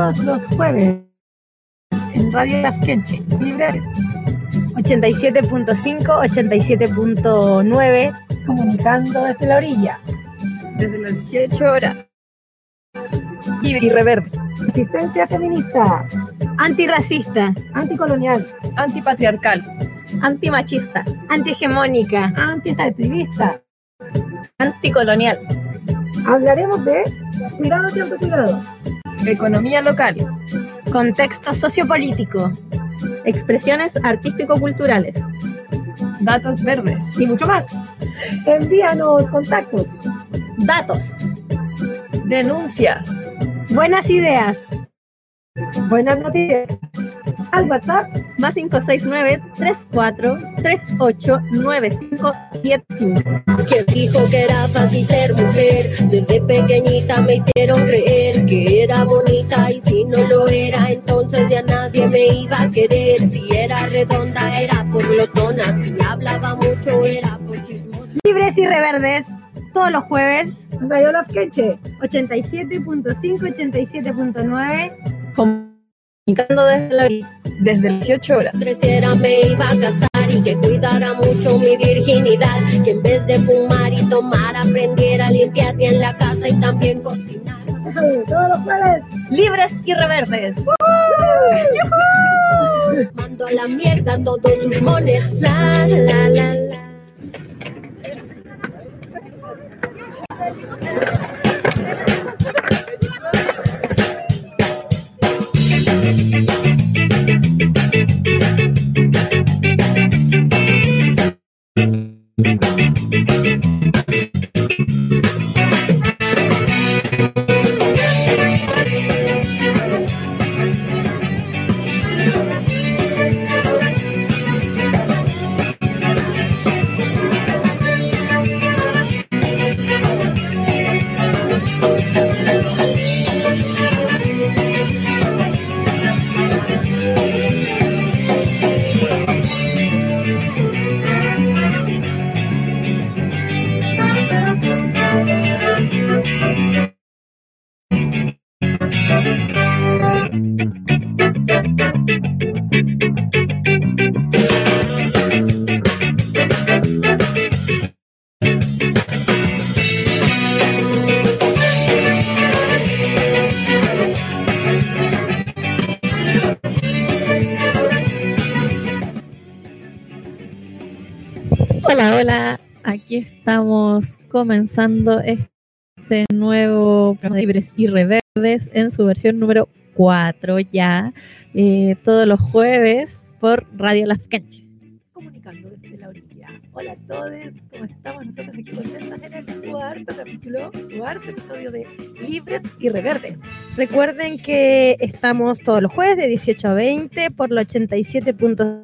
todos los jueves en Radio Lasquenche, Libres 87.5, 87.9, comunicando desde la orilla, desde las 18 horas. Irreverdes. Resistencia feminista, Antirracista, anticolonial, antipatriarcal, antimachista, antihegemónica, antiestativista. Anticolonial. Hablaremos de cuidados y autocuidados, Economía local, contexto sociopolítico, expresiones artístico-culturales, datos verdes y mucho más. Envíanos contactos, datos, denuncias, buenas ideas, buenas noticias al WhatsApp más 569-3438-9575. Que dijo que era fácil ser mujer, desde pequeñita me hicieron creer que era bonita y si no lo era entonces ya nadie me iba a querer. Si era redonda era por glotona, si hablaba mucho era por chismosa. Libres y Reverdes, todos los jueves, Radio Lasquenche 87.5, 87.9, comunicando desde la orilla, desde las 18 horas. Creciera me iba a casar y que cuidara mucho mi virginidad, que en vez de fumar y tomar aprendiera a limpiar bien la casa y también cocinar. todos los jueves. Libres y Reverdes. Mando a la mierda todos sus mones, la la la la. Hola, aquí estamos comenzando este nuevo programa de Libres y Reverdes en su versión número 4 ya, todos los jueves por Radio Lasquenche. Comunicando desde la orilla. Hola a todos, ¿cómo estamos? Nosotros aquí contentos en el cuarto episodio de Libres y Reverdes. Recuerden que estamos todos los jueves de 18 a 20 por la 87.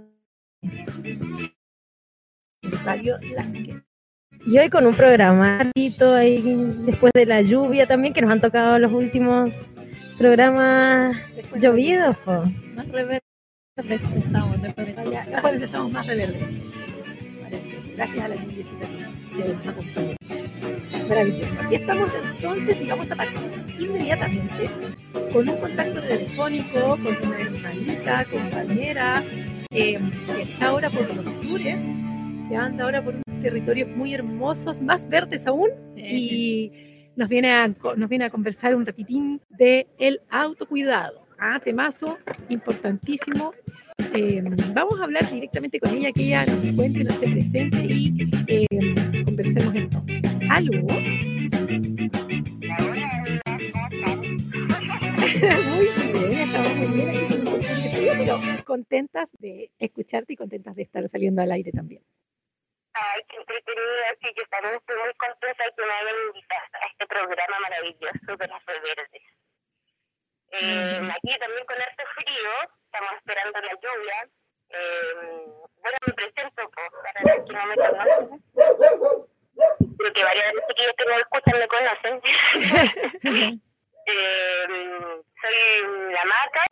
Radio Lasquenche. Y hoy con un programadito ahí después de la lluvia también, que nos han tocado los últimos programas llovidos. Más reverdes estamos después de ya, los jueves estamos más reverdes. Maravilloso. Gracias a la lluviecita que nos acompaña. Maravilloso. Aquí estamos entonces y vamos a partir inmediatamente con un contacto telefónico con una hermanita, compañera, que está ahora por los sures, que anda ahora por unos territorios muy hermosos, más verdes aún, y nos viene a conversar un ratitín de el autocuidado. Temazo importantísimo. Vamos a hablar directamente con ella, que ella nos cuente, nos se presente y conversemos entonces. ¿Aló? Muy bien, estamos muy bien aquí con un montón de frío, pero contentas de escucharte y contentas de estar saliendo al aire también. Ay, qué entretenido, así que también estoy muy contenta de que me hayan invitado a este programa maravilloso de las Reverdes. Aquí también con harto frío, estamos esperando la lluvia. Bueno, me presento para los que no me conocen. Creo que varios de los chiquillos que no me escuchan me conocen. Soy la Maca.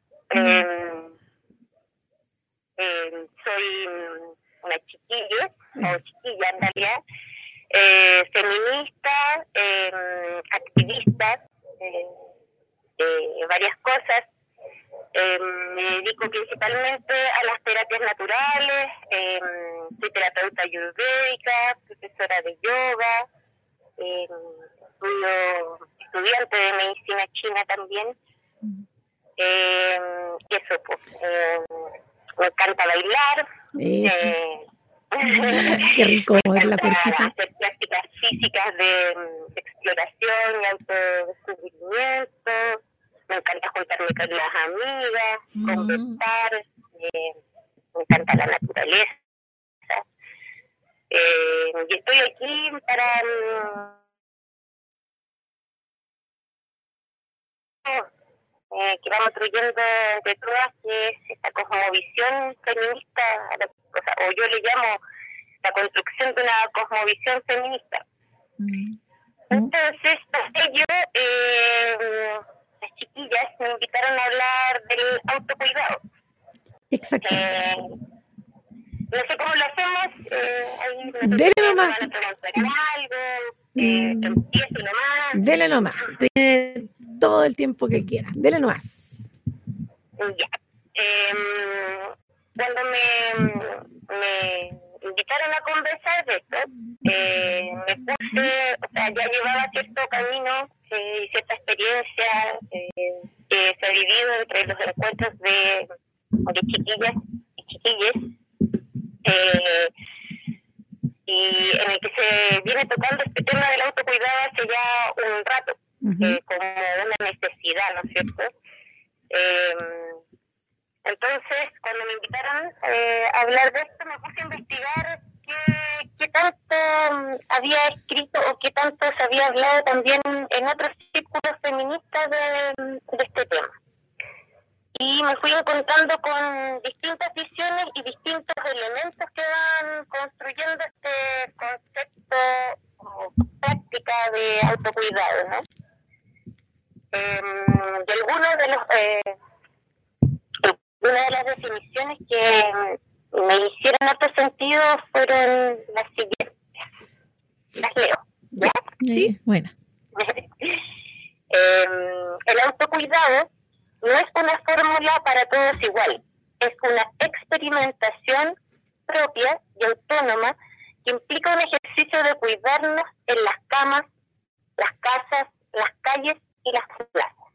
Soy una chiquilla, o chiquilla en realidad, feminista, activista, varias cosas. Me dedico principalmente a las terapias naturales, soy terapeuta ayurvédica, profesora de yoga, estudiante de medicina china también. Eso, pues, me encanta bailar. Qué rico mover la cuerpita. Hacer prácticas físicas de exploración y autodescubrimiento. Me encanta juntarme con las amigas, conversar. Me encanta la naturaleza. Y estoy aquí para que vamos construyendo entre todas, que es esta cosmovisión feminista, o yo le llamo la construcción de una cosmovisión feminista. Entonces, las chiquillas me invitaron a hablar del autocuidado. Exacto. No sé cómo lo hacemos. Dele nomás. Van a preguntar algo. Empiezo nomás. Dele nomás. Tiene todo el tiempo que quiera. Dele nomás. Ya. Cuando me invitaron a conversar de esto, me puse, o sea, ya llevaba cierto camino y cierta experiencia que se ha vivido entre los encuentros de chiquillas y chiquillos, y en el que se viene tocando este tema del autocuidado hace ya un rato, como una necesidad, ¿no es cierto? Entonces, cuando me invitaron a hablar de esto, me puse a investigar qué tanto había escrito o qué tanto se había hablado también en otros círculos feministas de este tema. Y me fui encontrando con distintas visiones y distintos elementos que van construyendo este concepto o práctica de autocuidado, ¿no? Y algunos de los... una de las definiciones que me hicieron otro sentido fueron las siguientes. Las leo, ¿ya? Sí, bueno. El autocuidado no es una fórmula para todos igual, es una experimentación propia y autónoma que implica un ejercicio de cuidarnos en las camas, las casas, las calles y las plazas.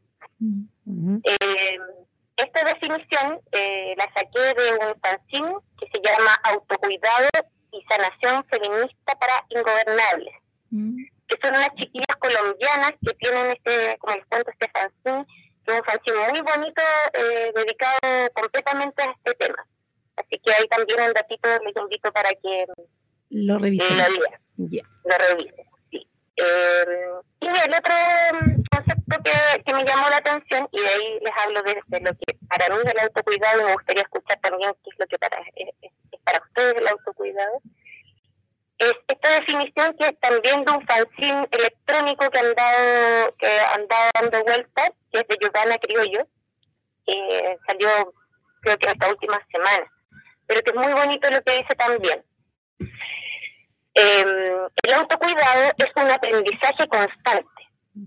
Esta definición la saqué de un fanzine que se llama Autocuidado y Sanación Feminista para Ingobernables, que son unas chiquillas colombianas que tienen como les cuento, este fanzine, que es un fanzine muy bonito dedicado completamente a este tema. Así que ahí también un ratito les invito para que lo revisen. Lo revisen, sí. Y el otro concepto que me llamó la atención, y de ahí les hablo de lo que para mí es el autocuidado, y me gustaría escuchar también qué es lo que es para ustedes el autocuidado, es esta definición que es también de un fanzine electrónico que andaba dando vueltas, que es de Giovanna Criollo, que salió creo que esta última semana, pero que es muy bonito lo que dice también. El autocuidado es un aprendizaje constante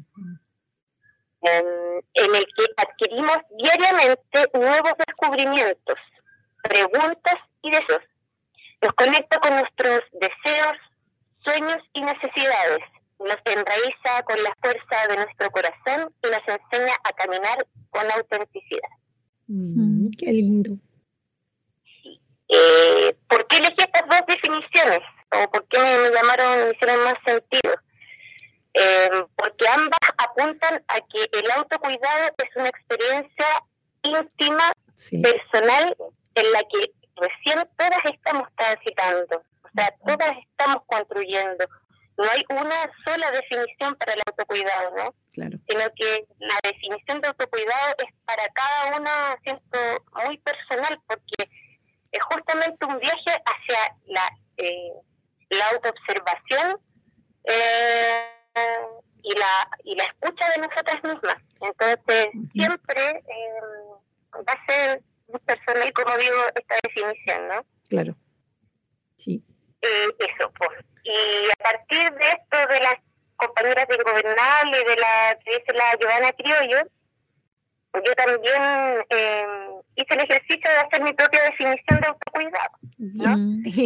en el que adquirimos diariamente nuevos descubrimientos, preguntas y deseos. Nos conecta con nuestros deseos, sueños y necesidades. Nos enraiza con la fuerza de nuestro corazón y nos enseña a caminar con autenticidad. Qué lindo. Sí. ¿Por qué elegí estas dos definiciones? ¿O por qué me hicieron más sentido? Porque ambas apuntan a que el autocuidado es una experiencia íntima, personal, en la que recién todas estamos transitando, o sea, todas estamos construyendo. No hay una sola definición para el autocuidado, ¿no? Claro. Sino que la definición de autocuidado es para cada una, siento, muy personal, porque es justamente un viaje hacia la autoobservación y la escucha de nosotras mismas. Entonces, siempre va a ser muy personal, como digo, esta definición, ¿no? Claro. Sí. Eso, pues. Y a partir de esto, de las compañeras de Ingobernables, de la que dice la Giovanna Criollo, yo también hice el ejercicio de hacer mi propia definición de autocuidado, ¿no?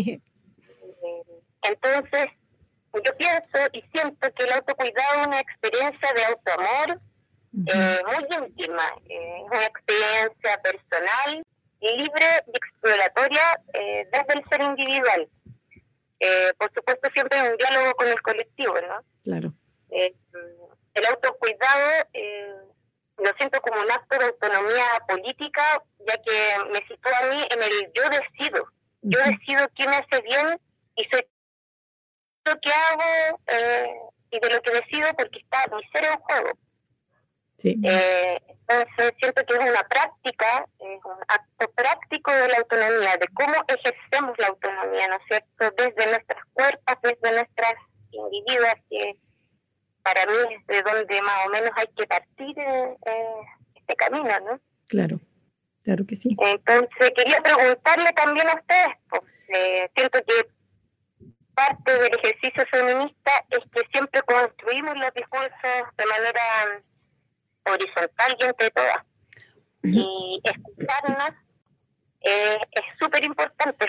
Entonces, yo pienso y siento que el autocuidado es una experiencia de autoamor muy íntima, es una experiencia personal, libre y exploratoria desde el ser individual. Por supuesto, siempre en un diálogo con el colectivo, ¿no? Claro. El autocuidado lo siento como un acto de autonomía política, ya que me sitúa a mí en el yo decido. Yo decido qué me hace bien y soy lo que hago y de lo que decido porque está mi ser en juego. Sí. Entonces siento que es una práctica, es un acto práctico de la autonomía, de cómo ejercemos la autonomía, ¿no es cierto? Desde nuestras cuerpos, desde nuestras individuas, que para mí es de donde más o menos hay que partir este camino, ¿no? Claro, claro que sí. Entonces quería preguntarle también a ustedes, pues, siento que parte del ejercicio feminista es que siempre construimos los discursos de manera horizontal y entre todas. Y escucharnos es súper importante.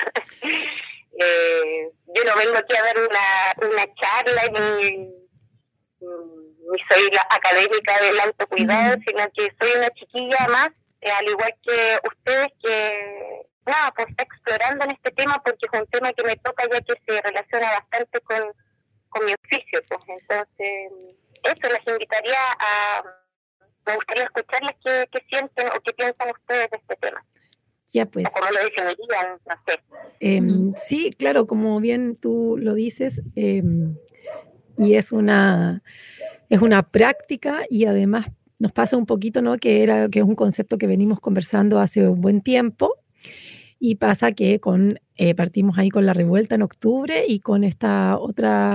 Yo no vengo aquí a dar una charla ni soy la académica del autocuidado, sino que soy una chiquilla más, al igual que ustedes, que nada, pues está explorando en este tema porque es un tema que me toca ya que se relaciona bastante con mi oficio. Pues entonces, eso les invitaría me gustaría escucharles qué sienten o qué piensan ustedes de este tema. Ya pues. O cómo lo definirían, no sé. Sí, claro, como bien tú lo dices, y es una práctica, y además nos pasa un poquito, ¿no? Que es un concepto que venimos conversando hace un buen tiempo, y pasa que partimos ahí con la revuelta en octubre y con esta otra,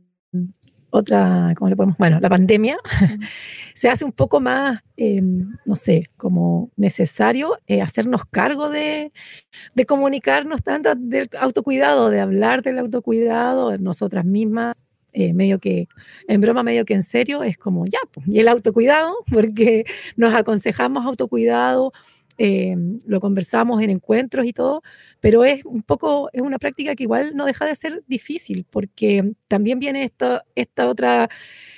¿cómo le podemos? Bueno, la pandemia, se hace un poco más, no sé, como necesario hacernos cargo de comunicarnos tanto del autocuidado, de hablar del autocuidado, nosotras mismas, medio que en broma, medio que en serio, es como ya, pues, y el autocuidado, porque nos aconsejamos autocuidado, lo conversamos en encuentros y todo, pero es una práctica que igual no deja de ser difícil, porque también viene esta otra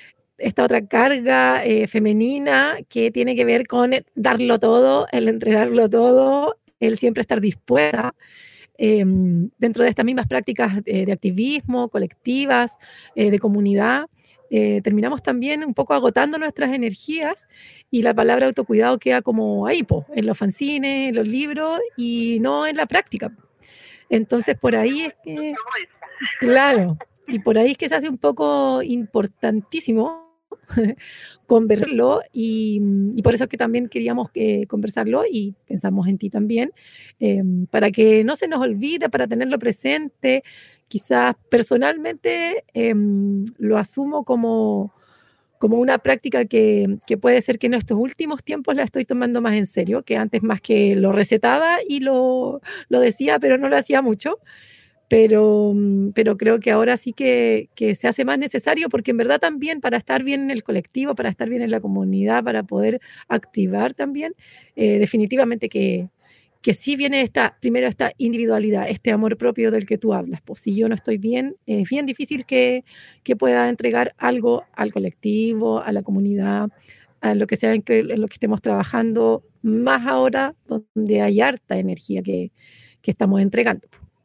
carga femenina que tiene que ver con darlo todo, el entregarlo todo, el siempre estar dispuesta. Dentro de estas mismas prácticas de activismo, colectivas, de comunidad, terminamos también un poco agotando nuestras energías, y la palabra autocuidado queda como ahí, en los fanzines, en los libros, y no en la práctica. Entonces por ahí es que, claro, y por ahí es que se hace un poco importantísimo conversarlo, y por eso es que también queríamos conversarlo, y pensamos en ti también, para que no se nos olvide, para tenerlo presente. Quizás personalmente lo asumo como una práctica que puede ser que en estos últimos tiempos la estoy tomando más en serio, que antes más que lo recetaba y lo decía, pero no lo hacía mucho. Pero creo que ahora sí que se hace más necesario, porque en verdad también para estar bien en el colectivo, para estar bien en la comunidad, para poder activar también, definitivamente que sí viene primero esta individualidad, este amor propio del que tú hablas. Pues si yo no estoy bien, es bien difícil que pueda entregar algo al colectivo, a la comunidad, a lo que sea en lo que estemos trabajando, más ahora donde hay harta energía que estamos entregando.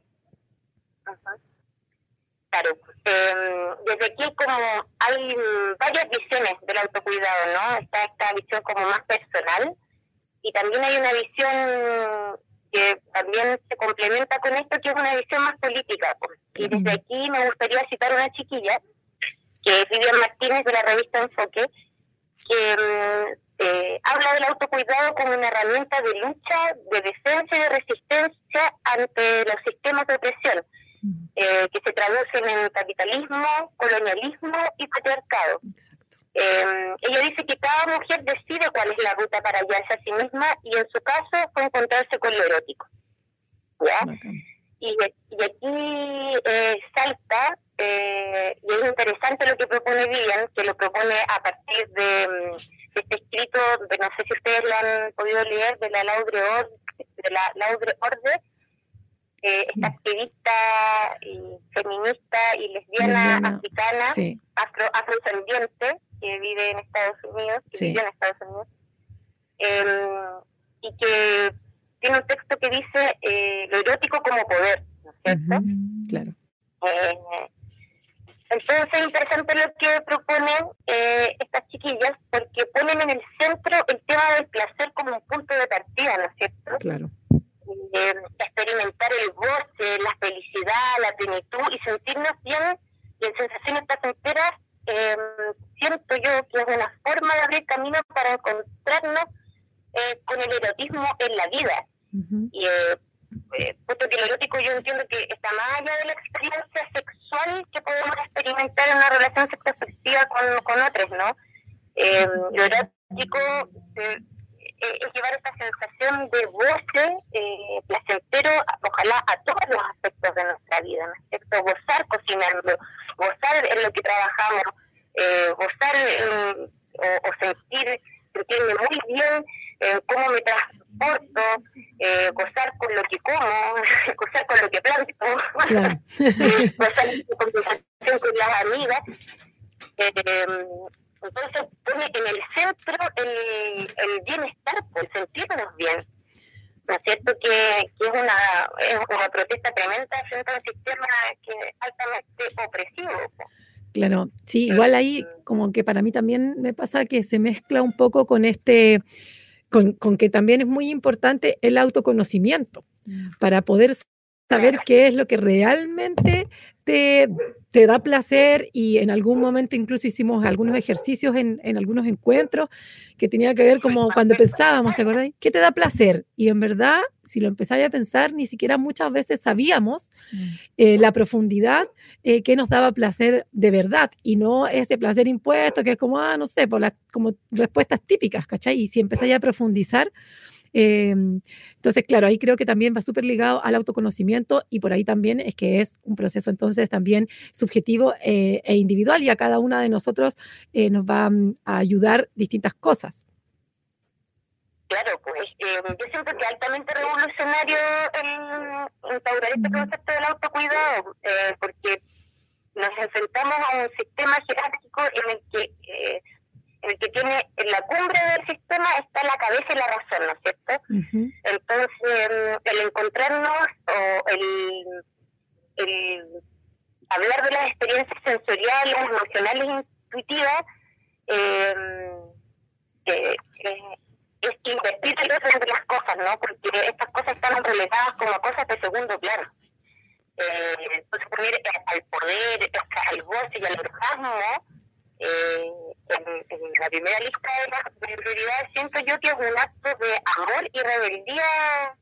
Claro, desde aquí como hay varias visiones del autocuidado, ¿no? Está esta visión como más personal, y también hay una visión que también se complementa con esto, que es una visión más política. Pues. Y desde aquí me gustaría citar a una chiquilla, que es Vivian Martínez, de la revista Enfoque, que habla del autocuidado como una herramienta de lucha, de defensa y de resistencia ante los sistemas de opresión, que se traducen en capitalismo, colonialismo y patriarcado. Ella dice que cada mujer decide cuál es la ruta para hallarse a sí misma, y en su caso fue encontrarse con lo erótico, ¿ya? Y aquí salta, y es interesante lo que propone Vivian, que lo propone a partir de este escrito escrito, no sé si ustedes lo han podido leer, de la Laure Orde, esta activista y feminista y lesbiana africana, afrodescendiente, que vive en Estados Unidos, vivió en Estados Unidos, y que tiene un texto que dice lo erótico como poder, ¿no es cierto? Claro. Entonces es interesante lo que proponen estas chiquillas, porque ponen en el centro el tema del placer como un punto de partida, ¿no es cierto? Claro. Experimentar el goce, la felicidad, la plenitud y sentirnos bien y en sensaciones placenteras, siento yo que es una forma de abrir camino para encontrarnos con el erotismo en la vida. Y puesto que el erótico yo entiendo que está más allá de la experiencia sexual que podemos experimentar en una relación sexoafectiva con otros, ¿no? Lo erótico es llevar esta sensación de goce placentero, ojalá a todos los aspectos de nuestra vida, ¿no es cierto? Gozar cocinando, gozar en lo que trabajamos, gozar o sentirme muy bien cómo me transporto, gozar con lo que como, gozar con lo que planto, Claro. gozar en conversación con las amigas. Entonces pone en el centro el bienestar, el sentirnos bien, ¿no es cierto? Que es una protesta tremenda frente a un sistema que es altamente opresivo. Claro, sí, igual ahí como que para mí también me pasa que se mezcla un poco con con que también es muy importante el autoconocimiento para poder saber qué es lo que realmente te da placer, y en algún momento incluso hicimos algunos ejercicios en algunos encuentros que tenía que ver como cuando pensábamos, ¿te acordás? ¿Qué te da placer? Y en verdad, si lo empezáis a pensar, ni siquiera muchas veces sabíamos la profundidad que nos daba placer de verdad, y no ese placer impuesto que es como, no sé, como respuestas típicas, ¿cachai? Y si empezáis a profundizar, entonces, claro, ahí creo que también va súper ligado al autoconocimiento, y por ahí también es que es un proceso entonces también subjetivo e individual, y a cada una de nosotros nos va a ayudar distintas cosas. Claro, pues yo siento que es altamente revolucionario instaurar este concepto del autocuidado, porque nos enfrentamos a un sistema jerárquico en el que tiene en la cumbre del sistema está la cabeza y la razón, ¿no es cierto? Entonces, el encontrarnos o el hablar de las experiencias sensoriales, emocionales, intuitivas, es invertir el orden de las cosas, ¿no? Porque estas cosas están relegadas como cosas de segundo plano. Entonces, poner al poder, al goce y al orgasmo, en la primera lista de prioridades, siento yo que es un acto de amor y rebeldía,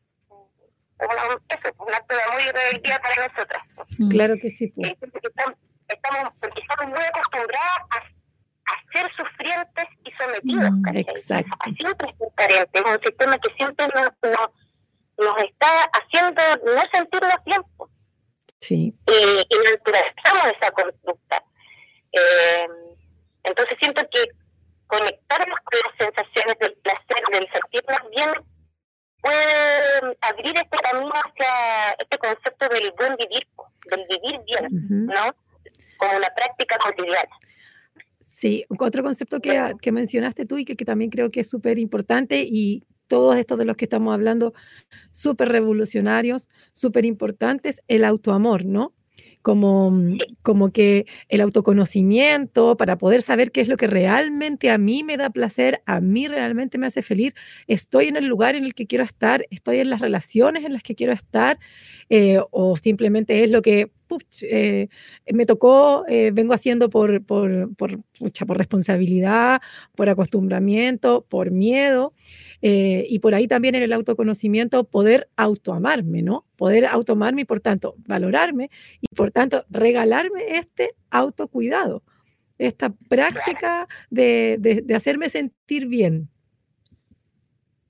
un acto de amor y rebeldía para nosotras. Claro que sí. Porque estamos muy acostumbradas a ser sufrientes y sometidos. Exacto. A siempre ser carentes. Es un sistema que siempre nos está haciendo no sentirnos bien. Sí. Y naturalizamos esa conducta. Entonces siento que conectarnos con las sensaciones del placer, del sentirnos bien, puede abrir este camino hacia este concepto del buen vivir, del vivir bien, ¿no? Como una práctica cotidiana. Sí, otro concepto que mencionaste tú y que también creo que es súper importante, y todos estos de los que estamos hablando, súper revolucionarios, súper importantes, el autoamor, ¿no? Como que el autoconocimiento, para poder saber qué es lo que realmente a mí me da placer, a mí realmente me hace feliz, estoy en el lugar en el que quiero estar, estoy en las relaciones en las que quiero estar, o simplemente es lo que me tocó, vengo haciendo por responsabilidad, por acostumbramiento, por miedo. Y por ahí también en el autoconocimiento poder autoamarme, ¿no? Poder autoamarme y por tanto valorarme y por tanto regalarme este autocuidado, esta práctica de hacerme sentir bien.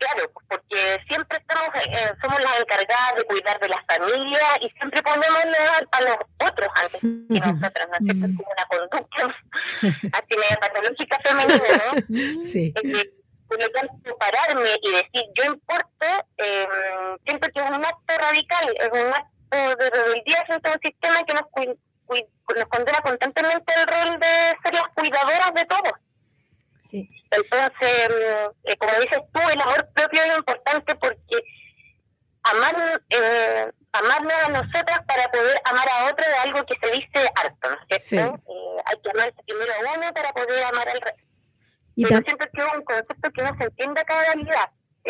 Claro, porque siempre somos las encargadas de cuidar de la familia y siempre ponemos a los otros antes que nosotras, ¿no es cierto? Es como una conducta así media patológica femenina, ¿no? Sí. Por lo tanto, pararme y decir yo importo, siento que es un acto radical, es un acto de rebeldía frente a un sistema que nos condena constantemente el rol de ser las cuidadoras de todos. Sí. Entonces, como dices tú, el amor propio es importante porque amarnos a nosotras para poder amar a otro es algo que se dice harto, ¿no es cierto? Sí. Hay que amarse primero a uno para poder amar al resto. Y Pero siempre que es un concepto que no se entiende a cabalidad.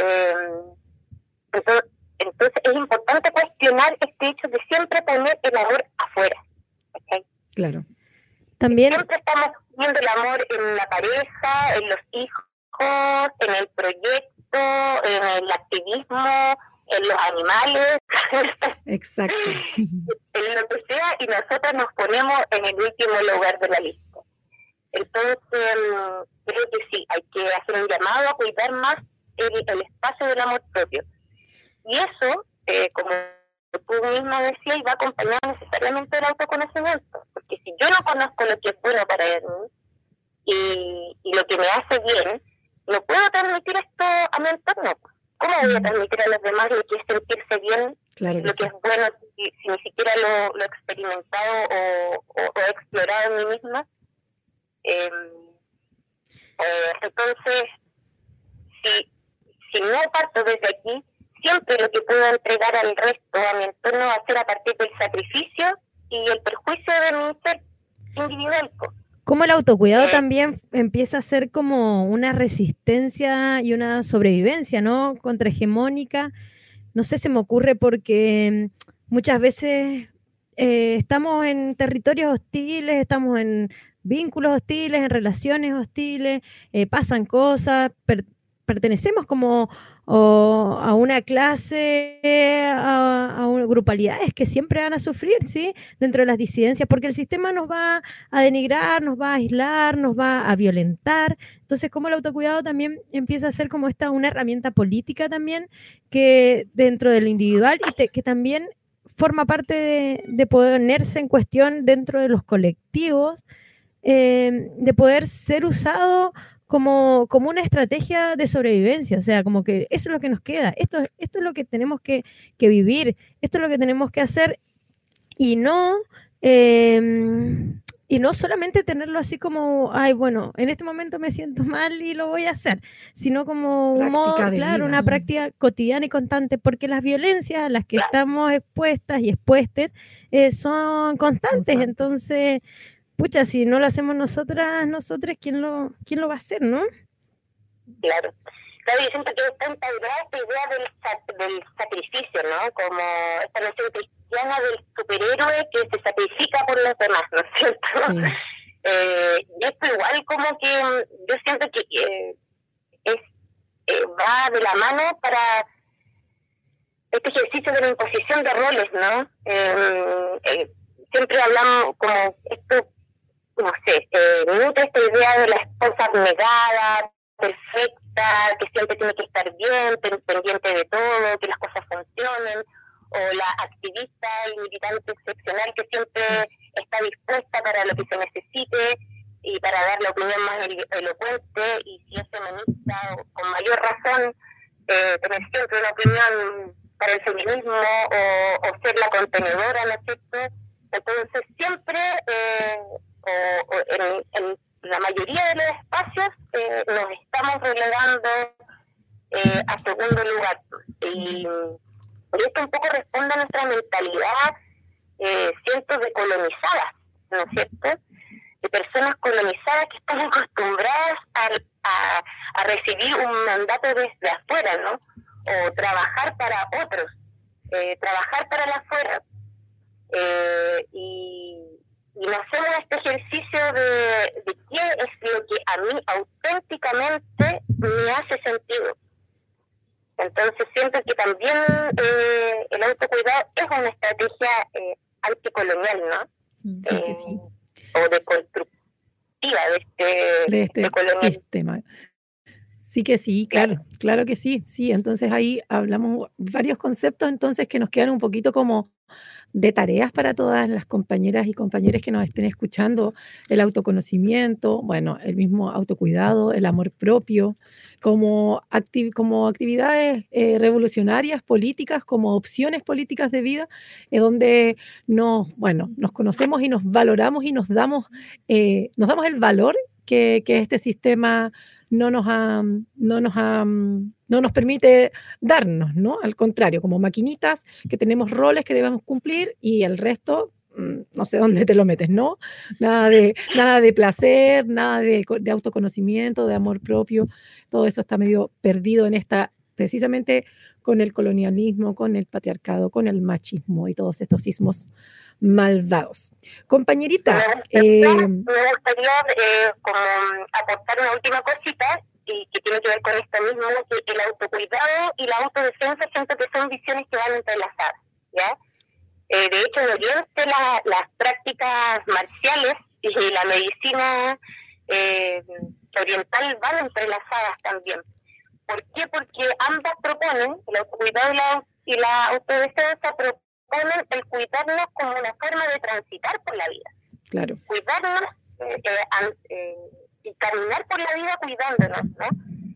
Entonces es importante cuestionar este hecho de siempre poner el amor afuera. ¿Okay? Claro. también Siempre estamos viendo el amor en la pareja, en los hijos, en el proyecto, en el activismo, en los animales, Exacto. en lo que sea, y nosotros nos ponemos en el último lugar de la lista. Entonces, creo que sí, hay que hacer un llamado a cuidar más el espacio del amor propio. Y eso, como tú misma decías, va acompañado necesariamente del autoconocimiento. Porque si yo no conozco lo que es bueno para mí y lo que me hace bien, no puedo transmitir esto a mi entorno. ¿Cómo voy a transmitir a los demás lo que es sentirse bien, Claro que lo que sí. es bueno, si ni siquiera lo he experimentado o he explorado en mí misma? Entonces, si no parto desde aquí, siempre lo que puedo entregar al resto, a mi entorno, va a ser a partir del sacrificio y el perjuicio de mi ser individual. como el autocuidado también empieza a ser como una resistencia y una sobrevivencia, ¿no? Contrahegemónica. No sé, se me ocurre porque muchas veces estamos en territorios hostiles, estamos en vínculos hostiles, en relaciones hostiles, pasan cosas, pertenecemos como a una clase, a grupalidades que siempre van a sufrir, ¿sí? Dentro de las disidencias, porque el sistema nos va a denigrar, nos va a aislar, nos va a violentar. Entonces, como el autocuidado también empieza a ser como una herramienta política también, que dentro de lo individual y que también forma parte de ponerse en cuestión dentro de los colectivos, de poder ser usado como una estrategia de sobrevivencia, o sea, como que eso es lo que nos queda, esto es lo que tenemos que vivir, esto es lo que tenemos que hacer, y no solamente tenerlo así como, ay, bueno, en este momento me siento mal y lo voy a hacer, sino como un modo, claro, una práctica cotidiana y constante, porque las violencias a las que estamos expuestas y expuestes son constantes, entonces... Pucha, si no lo hacemos nosotras, ¿quién lo va a hacer, no? Claro. Claro, yo siento que está integrada esta idea del sacrificio, ¿no? Como esta noción cristiana del superhéroe que se sacrifica por los demás, ¿no es cierto? Sí. Y esto igual como que yo siento que va de la mano para este ejercicio de la imposición de roles, ¿no? Siempre hablamos como esto, no sé, nutre esta idea de la esposa abnegada, perfecta, que siempre tiene que estar bien, pendiente de todo, que las cosas funcionen, o la activista y militante excepcional que siempre está dispuesta para lo que se necesite y para dar la opinión más elocuente, y si es feminista, con mayor razón, tener siempre una opinión para el feminismo o ser la contenedora, ¿no es cierto? Entonces siempre... en la mayoría de los espacios nos estamos relegando a segundo lugar. Y esto un poco responde a nuestra mentalidad, siento, de colonizadas, ¿no es cierto? De personas colonizadas que están acostumbradas a recibir un mandato desde afuera, ¿no? O trabajar para otros, trabajar para la afuera. Y no hacemos este ejercicio de qué es lo que a mí auténticamente me hace sentido. Entonces siento que también el autocuidado es una estrategia anticolonial, ¿no? Sí, que sí. O deconstructiva de este colonial. Sistema. Sí que sí, claro que sí. Sí, entonces ahí hablamos varios conceptos entonces que nos quedan un poquito como de tareas para todas las compañeras y compañeros que nos estén escuchando: el autoconocimiento, bueno, el mismo autocuidado, el amor propio, como actividades revolucionarias, políticas, como opciones políticas de vida, donde nos conocemos y nos valoramos y nos damos el valor que este sistema no nos permite darnos, ¿no? Al contrario, como maquinitas que tenemos roles que debemos cumplir y el resto, no sé dónde te lo metes, ¿no? Nada de placer, nada de autoconocimiento, de amor propio, todo eso está medio perdido precisamente con el colonialismo, con el patriarcado, con el machismo y todos estos sismos malvados. Compañerita, me gustaría como aportar una última cosita y que tiene que ver con esto mismo, que el autocuidado y la autodefensa siento que son visiones que van entrelazadas, ¿ya? De hecho, en Oriente las prácticas marciales y la medicina oriental van entrelazadas también. ¿Por qué? Porque ambas proponen, el autocuidado y la autodefensa proponen el cuidarnos como una forma de transitar por la vida. Claro. Cuidarnos y caminar por la vida cuidándonos, ¿no?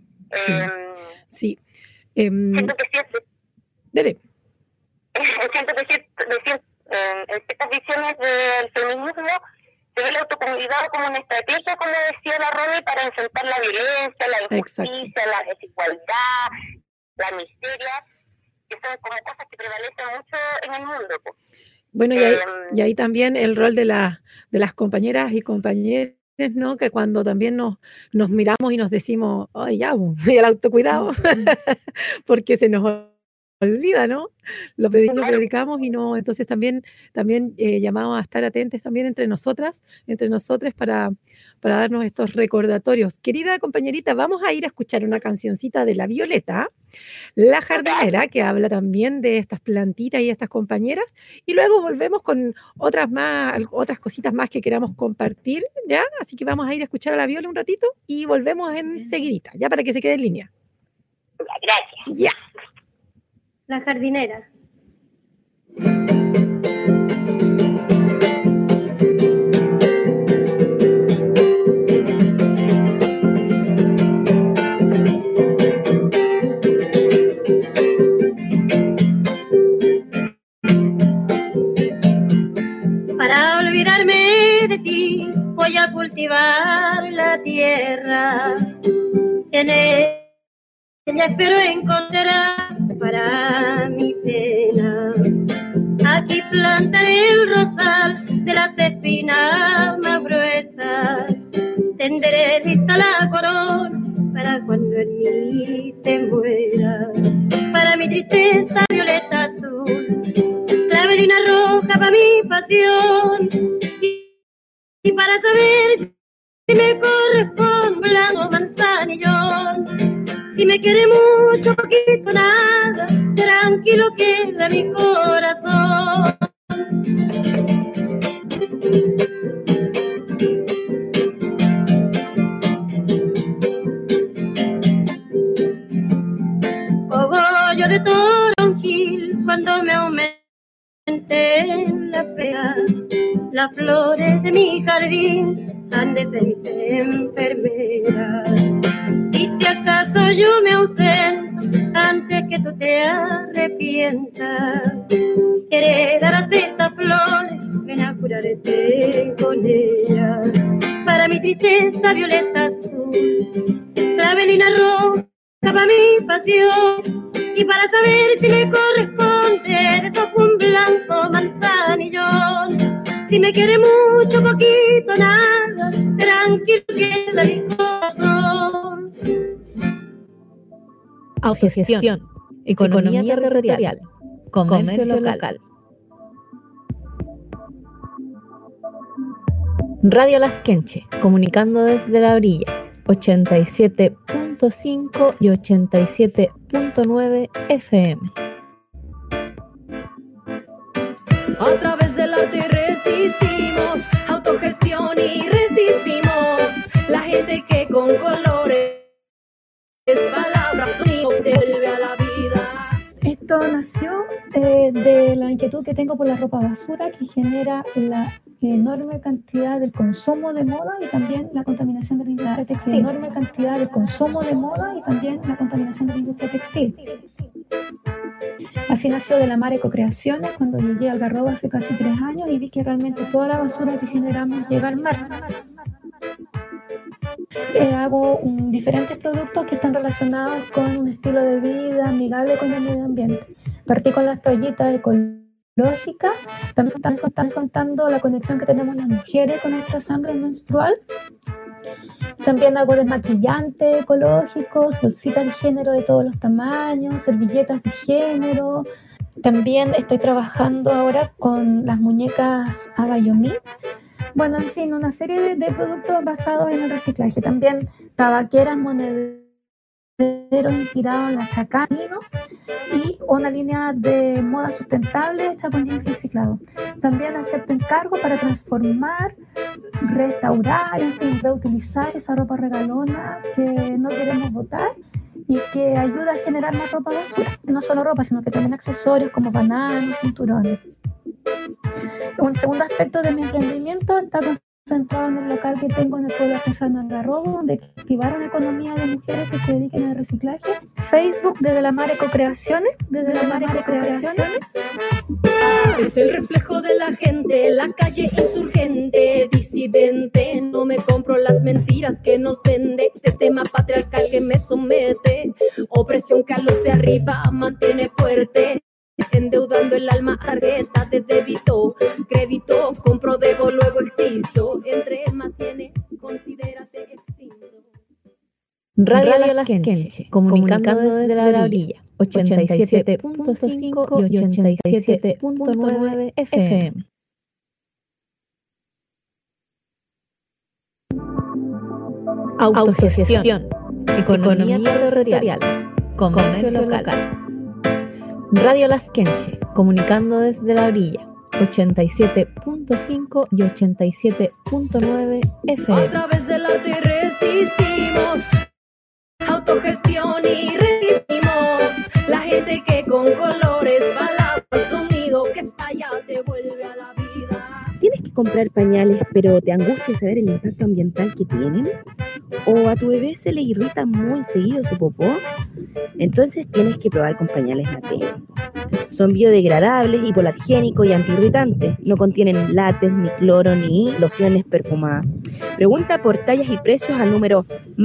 Sí. Siento que sí Dele. siento que sí, en ciertas visiones del feminismo se ve el autocuidado como una estrategia, como decía la Romy, para enfrentar la violencia, la injusticia, la desigualdad, la miseria, que son como cosas que prevalecen mucho en el mundo. Pues. Bueno, y ahí también el rol de las compañeras y compañeros, ¿no? Que cuando también nos miramos y nos decimos, ¡ay, ya, y el autocuidado! Porque se nos olvida, ¿no? Lo predicamos y no, entonces también llamamos a estar atentos también entre nosotros para darnos estos recordatorios. Querida compañerita, vamos a ir a escuchar una cancioncita de La Violeta, La Jardinera, que habla también de estas plantitas y estas compañeras, y luego volvemos con otras cositas más que queramos compartir, ¿ya? Así que vamos a ir a escuchar a La Viola un ratito y volvemos enseguidita, ya para que se quede en línea. Gracias. Ya. La Jardinera. Para olvidarme de ti, voy a cultivar la tierra. En ella espero encontrar para mi pena. Aquí plantaré el rosal de las espinas más gruesas. Tenderé lista la corona para cuando en mí te muera. Para mi tristeza violeta azul, clavelina roja para mi pasión. Y para saber si me corresponde blanco manzanillón. Si me quiere mucho, poquito, nada, tranquilo queda mi corazón. Cogollo de toronjil, cuando me aumente la fea, las flores de mi jardín han de ser mis enfermeras. Y si acaso yo me ausento antes que tú te arrepientas, heredarás estas flores, ven a curarte con ellas. Para mi tristeza violeta azul, clavelina roja para mi pasión. Y para saber si me corresponde de eso un blanco manzanillón. Si me quiere mucho, poquito, nada, tranquilo queda mi corazón. Autogestión, economía territorial, comercio local. Radio Lasquenche, comunicando desde la orilla, 87.5 y 87.9 FM. A través del arte resistimos, autogestión y resistimos, la gente que con colores palabras, sonido que vuelve a la vida. Esto nació de la inquietud que tengo por la ropa basura, que genera la enorme cantidad del consumo de moda y también la contaminación de la industria textil. Enorme cantidad del consumo de moda y también la contaminación de la industria textil. Así nació de la Mar Ecocreaciones cuando llegué a Algarrobo hace casi 3 años y vi que realmente toda la basura que generamos llega al mar. Hago diferentes productos que están relacionados con un estilo de vida amigable con el medio ambiente. Partí con las toallitas ecológicas, también están contando la conexión que tenemos las mujeres con nuestra sangre menstrual. También hago desmaquillantes ecológicos, bolsitas de género de todos los tamaños, servilletas de género. También estoy trabajando ahora con las muñecas Abayomi. Bueno, en fin, una serie de productos basados en el reciclaje. También tabaqueras, monederos inspirados en la Chacano y una línea de moda sustentable hecha con jeans reciclados. También acepto encargo para transformar, restaurar, en fin, reutilizar esa ropa regalona que no queremos botar y que ayuda a generar más ropa basura. No solo ropa, sino que también accesorios como bananos, cinturones. Un segundo aspecto de mi emprendimiento está concentrado en el local que tengo en el pueblo artesano Algarrobo, donde activaron economía de mujeres que se dediquen al reciclaje. Facebook desde la Mar Ecocreaciones, Es el reflejo de la gente, la calle insurgente, disidente. No me compro las mentiras que nos vende, sistema patriarcal que me somete, opresión que a los de arriba mantiene fuerte, endeudando el alma, tarjeta de débito, crédito, compro, debo, luego existo. Entre más tienes, considérate extinto. Radio Las Quenche, comunicando desde la orilla, 87.5 y 87.9 FM. Autogestión, economía territorial, comercio local. Radio Las Quenche, comunicando desde la orilla, 87.5 y 87.9 FM. A través del arte resistimos, autogestión y resistimos. La gente que con colores, palabras, sonido que estalla te vuelve a la vida. ¿Tienes que comprar pañales pero te angustia saber el impacto ambiental que tienen? ¿O a tu bebé se le irrita muy seguido su popó? Entonces tienes que probar con pañales Nateen. Son biodegradables, hipoalergénicos y antiirritantes. No contienen látex, ni cloro, ni lociones perfumadas. Pregunta por tallas y precios al número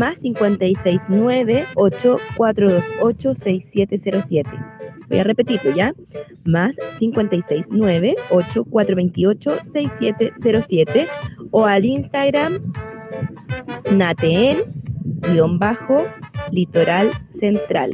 +569 8428 6707. Voy a repetirlo ya. +569 8428 6707 o al Instagram Nateen_Litoral Central.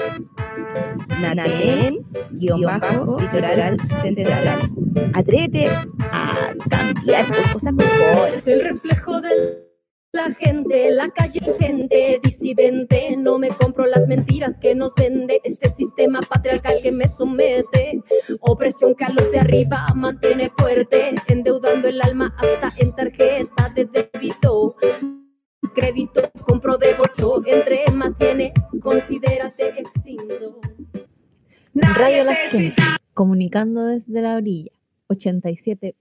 Nateen_Litoral Central. Atrévete a cambiar por cosas mejores. Es el reflejo de la gente, la calle gente, disidente. No me compro las mentiras que nos vende este sistema patriarcal que me somete, opresión que a los de arriba mantiene fuerte, endeudando el alma hasta en tarjeta de débito, crédito, compro de bolso. Entre más tienes, considérate extinto. Radio Las Quenche, comunicando desde la orilla, 87.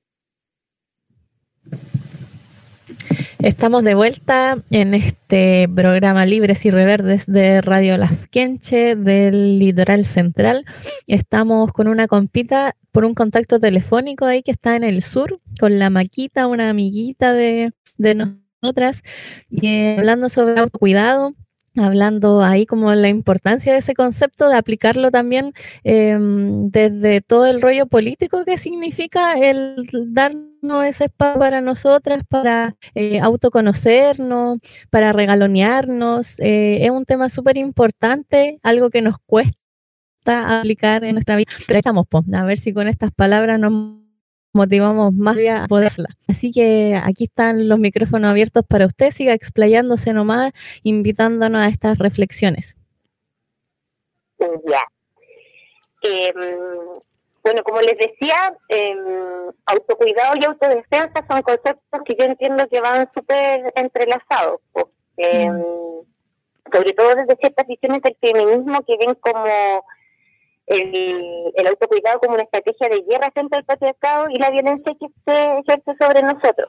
Estamos de vuelta en este programa Libres y Reverdes de Radio Las Quenche del Litoral Central. Estamos con una compita por un contacto telefónico ahí que está en el sur, con la Maquita, una amiguita de nosotras, hablando sobre autocuidado, hablando ahí como la importancia de ese concepto, de aplicarlo también desde todo el rollo político que significa el darnos ese espacio para nosotras, para autoconocernos, para regalonearnos. Es un tema súper importante, algo que nos cuesta aplicar en nuestra vida, pero estamos, a ver si con estas palabras nos motivamos más a poderla. Así que aquí están los micrófonos abiertos para usted, siga explayándose nomás, invitándonos a estas reflexiones. Ya. Bueno, como les decía, autocuidado y autodefensa son conceptos que yo entiendo que van súper entrelazados, porque sobre todo desde ciertas visiones del feminismo que ven como el autocuidado como una estrategia de guerra frente al patriarcado y la violencia que se ejerce sobre nosotros.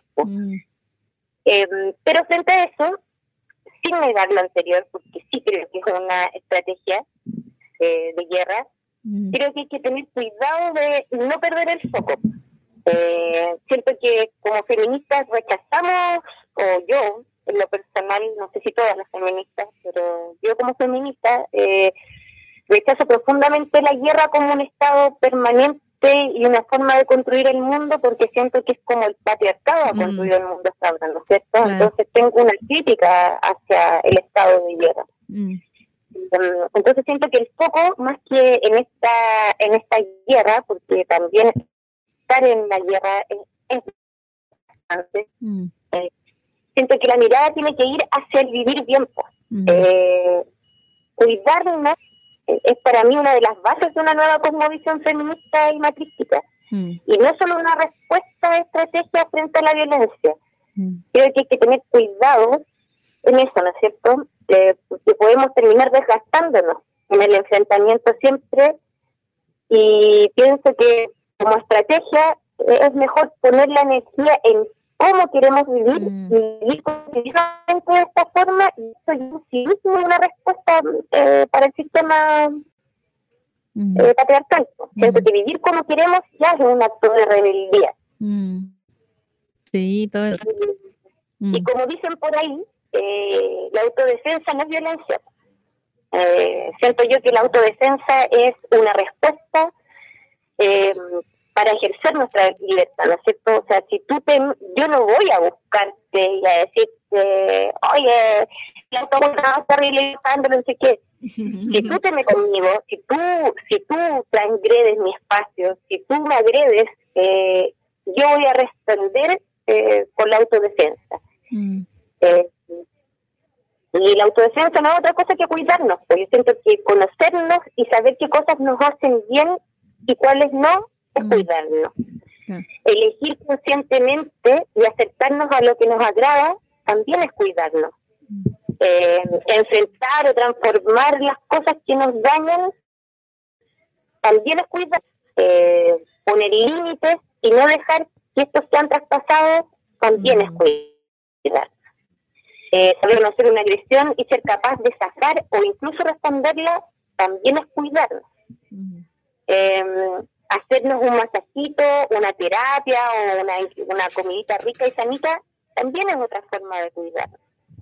Pero frente a eso, sin negar lo anterior, porque sí creo que es una estrategia de guerra, creo que hay que tener cuidado de no perder el foco. Siento que como feministas rechazamos, o yo, en lo personal, no sé si todas las feministas, pero yo como feminista rechazo profundamente la guerra como un estado permanente y una forma de construir el mundo, porque siento que es como el patriarcado ha construido el mundo hasta ahora, ¿no es cierto? Claro. Entonces tengo una crítica hacia el estado de guerra. Entonces siento que el foco, más que en esta guerra, porque también estar en la guerra es bastante, siento que la mirada tiene que ir hacia el vivir bien. Cuidarnos es para mí una de las bases de una nueva cosmovisión feminista y matrística. Y no solo una respuesta de estrategia frente a la violencia. Creo que hay que tener cuidado en eso, ¿no es cierto? Porque podemos terminar desgastándonos en el enfrentamiento siempre, y pienso que como estrategia es mejor poner la energía en cómo queremos vivir, vivir cotidianamente de esta forma, y eso es una respuesta para el sistema patriarcal. Siento que vivir como queremos ya es un acto de rebeldía. Sí, todo. Y como dicen por ahí, la autodefensa no es violencia. Siento yo que la autodefensa es una respuesta para ejercer nuestra libertad, ¿no es cierto? O sea, yo no voy a buscarte y a decirte, oye, la autodefensa es terrible, no sé qué. Si tú te metes conmigo, si tú transgredes mi espacio, si tú me agredes, yo voy a responder con la autodefensa. Y la autodefensa no es otra cosa que cuidarnos, porque yo siento que conocernos y saber qué cosas nos hacen bien y cuáles no, es cuidarnos. Elegir conscientemente y acercarnos a lo que nos agrada también es cuidarnos. Enfrentar o transformar las cosas que nos dañan también es cuidar. Poner límites y no dejar que estos sean traspasados también es cuidar. Saber conocer una agresión y ser capaz de zafar o incluso responderla también es cuidarnos. Hacernos un masajito, una terapia o una comidita rica y sanita también es otra forma de cuidarnos.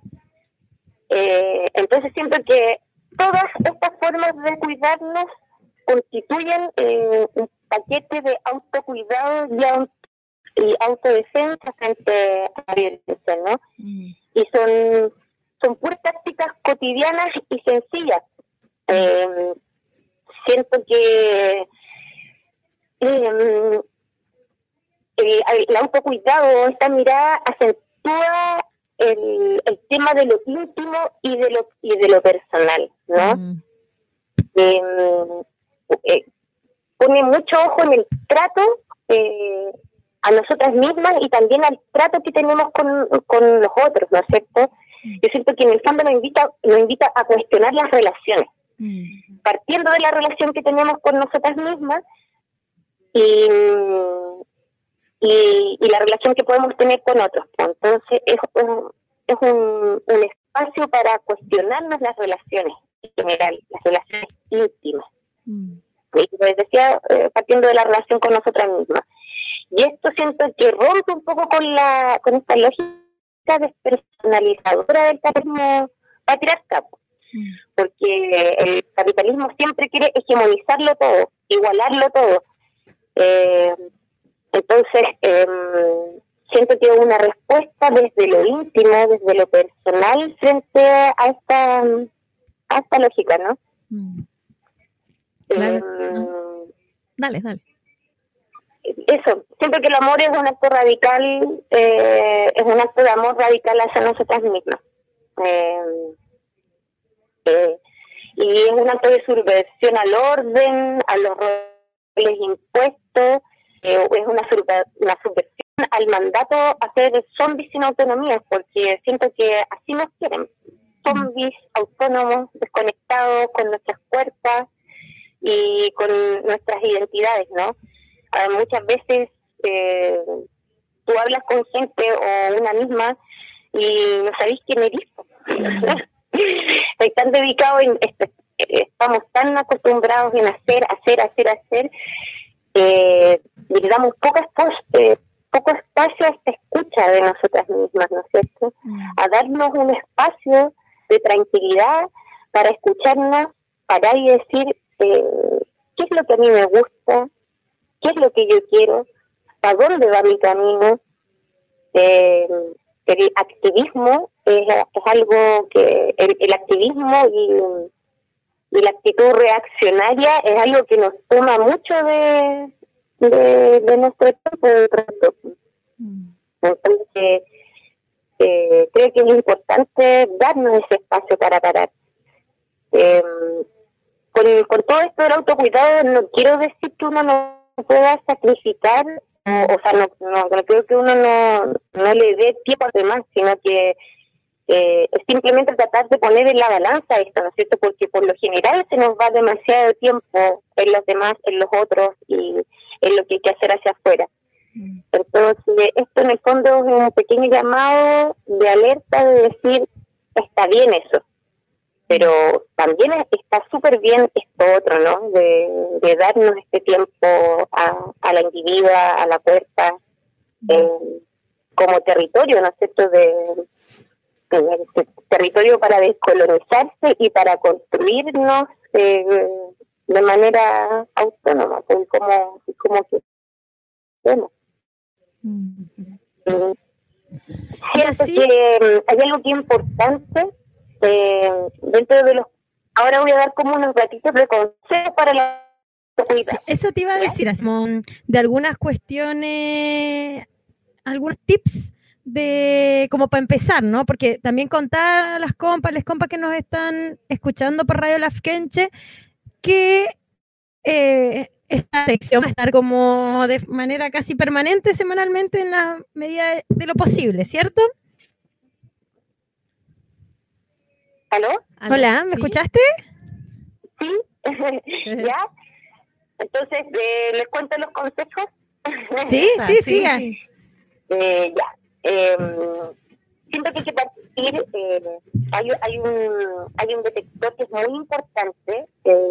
Entonces siento que todas estas formas de cuidarnos constituyen un paquete de autocuidado y autodefensa frente a la violencia, ¿no? Y son puras prácticas cotidianas y sencillas. Siento que el autocuidado, esta mirada acentúa el tema de lo íntimo y de lo personal, ¿no? Pone mucho ojo en el trato a nosotras mismas y también al trato que tenemos con los otros, ¿no es cierto? Yo siento que en el fondo nos invita a cuestionar las relaciones, partiendo de la relación que tenemos con nosotras mismas y la relación que podemos tener con otros. Entonces es un espacio para cuestionarnos las relaciones en general, las relaciones íntimas. Y como decía, partiendo de la relación con nosotras mismas. Y esto siento que rompe un poco con esta lógica despersonalizadora del capitalismo patriarcal, porque el capitalismo siempre quiere hegemonizarlo todo, igualarlo todo. Entonces, siento que una respuesta desde lo íntimo, desde lo personal, frente a esta lógica, ¿no? Claro. Dale. Eso, siento que el amor es un acto radical, es un acto de amor radical hacia nosotras mismas. Y es un acto de subversión al orden, a los roles impuestos, es una subversión al mandato a ser zombies sin autonomía, porque siento que así nos quieren. zombies autónomos, desconectados con nuestras cuerpos y con nuestras identidades, ¿no? Muchas veces tú hablas con gente o una misma y no sabéis quién eres. Están dedicados estamos tan acostumbrados en hacer, y le damos poco espacio a esta escucha de nosotras mismas, ¿no es cierto? A darnos un espacio de tranquilidad para escucharnos, parar y decir qué es lo que a mí me gusta, qué es lo que yo quiero, a dónde va mi camino. El activismo es algo que el activismo y la actitud reaccionaria es algo que nos toma mucho de nuestro tiempo, de nuestro tiempo. Entonces creo que es importante darnos ese espacio para parar. Con todo esto del autocuidado no quiero decir que uno no pueda sacrificar, o sea, no creo que uno no le dé tiempo a los demás, sino que es simplemente tratar de poner en la balanza esto, ¿no es cierto? Porque por lo general se nos va demasiado tiempo en los demás, en los otros y en lo que hay que hacer hacia afuera. Entonces, esto en el fondo es un pequeño llamado de alerta de decir, está bien eso, pero también está súper bien esto otro, ¿no? De darnos este tiempo a la individua, a la cuerpa, como territorio, ¿no es cierto?, de territorio para descolonizarse y para construirnos de manera autónoma, como que bueno. Siento que hay algo que es importante dentro de los... Ahora voy a dar como unos ratitos de consejos para la comunidad. Eso te iba a decir, de algunas cuestiones, algunos tips de como para empezar, ¿no? Porque también contar a las compas que nos están escuchando por Radio Lafkenche que esta sección va a estar como de manera casi permanente semanalmente en la medida de lo posible, ¿cierto? ¿Aló? Hola, ¿me escuchaste? Sí, ya. Entonces, ¿les cuento los consejos? Sí. Ya. Siento que hay que partir, hay un detector que es muy importante,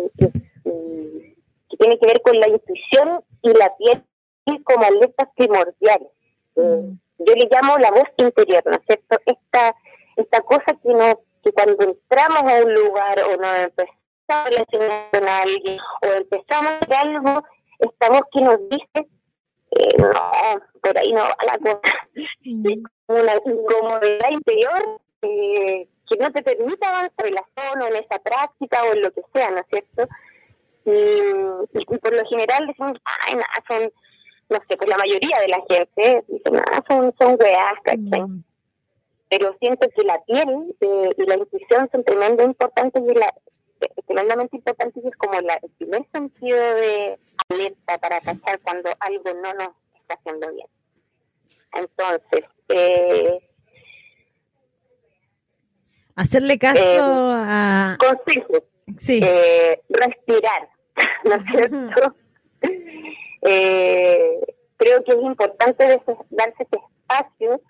que tiene que ver con la intuición y la piel como alertas primordiales. Yo le llamo la voz interior, ¿no es cierto? Esta cosa que cuando entramos a un lugar o nos empezamos a relacionar con alguien o empezamos a hacer algo, esta voz que nos dice no, por ahí no va la cosa. Una incomodidad interior que no te permite avanzar en la zona, en esa práctica o en lo que sea, ¿no es cierto? Y por lo general decimos, ay, nada, son, no sé, pues la mayoría de la gente dice, nada, son weas, ¿cachai? Pero siento que la piel y la intuición son tremendamente importantes y es como el primer sentido de alerta para cachar cuando algo no nos está haciendo bien. Entonces, hacerle caso a... Consejos. Sí. Respirar, ¿no es cierto? Creo que es importante darse ese espacio,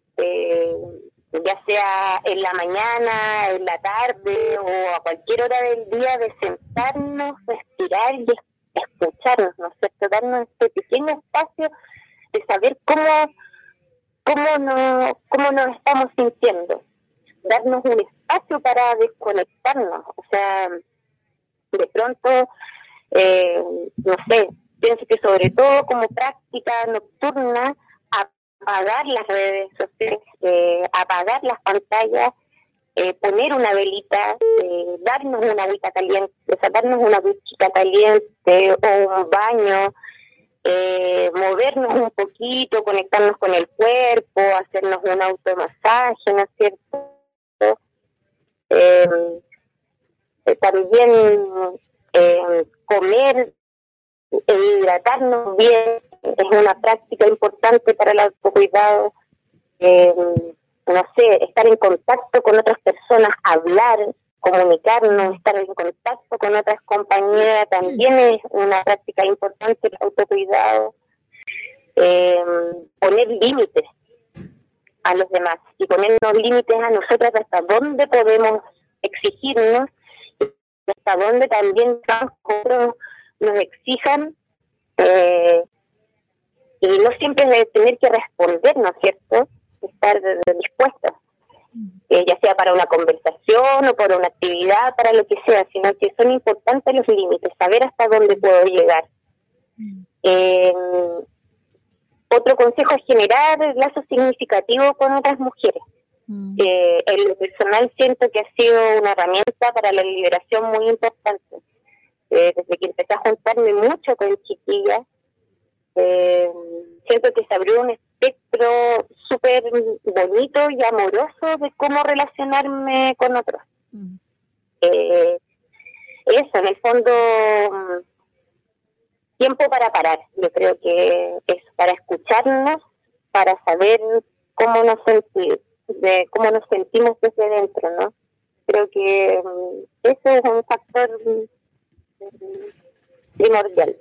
ya sea en la mañana, en la tarde o a cualquier hora del día, de sentarnos, respirar y escucharnos, ¿no es cierto? Darnos este pequeño espacio de saber cómo nos estamos sintiendo, darnos un espacio para desconectarnos, o sea, de pronto, no sé, pienso que sobre todo como práctica nocturna, apagar las redes sociales, apagar las pantallas, poner una velita, darnos una agüita caliente, o sea, darnos una duchita caliente o un baño, movernos un poquito, conectarnos con el cuerpo, hacernos un automasaje, ¿no es cierto? También comer e hidratarnos bien es una práctica importante para el autocuidado. no sé, estar en contacto con otras personas, hablar, comunicarnos, estar en contacto con otras compañeras también es una práctica importante, el autocuidado. Poner límites a los demás y ponernos límites a nosotras hasta dónde podemos exigirnos y hasta dónde también otros nos exijan, y no siempre de tener que responder, ¿no es cierto? Estar dispuestos, ya sea para una conversación o para una actividad, para lo que sea, sino que son importantes los límites, saber hasta dónde puedo llegar. Otro consejo es generar lazos significativos con otras mujeres. En lo personal siento que ha sido una herramienta para la liberación muy importante. Desde que empecé a juntarme mucho con chiquillas, siento que se abrió un espectro súper bonito y amoroso de cómo relacionarme con otros. Eso, en el fondo, tiempo para parar. Yo creo que es para escucharnos, para saber cómo nos sentimos desde dentro, ¿no? Creo que eso es un factor primordial.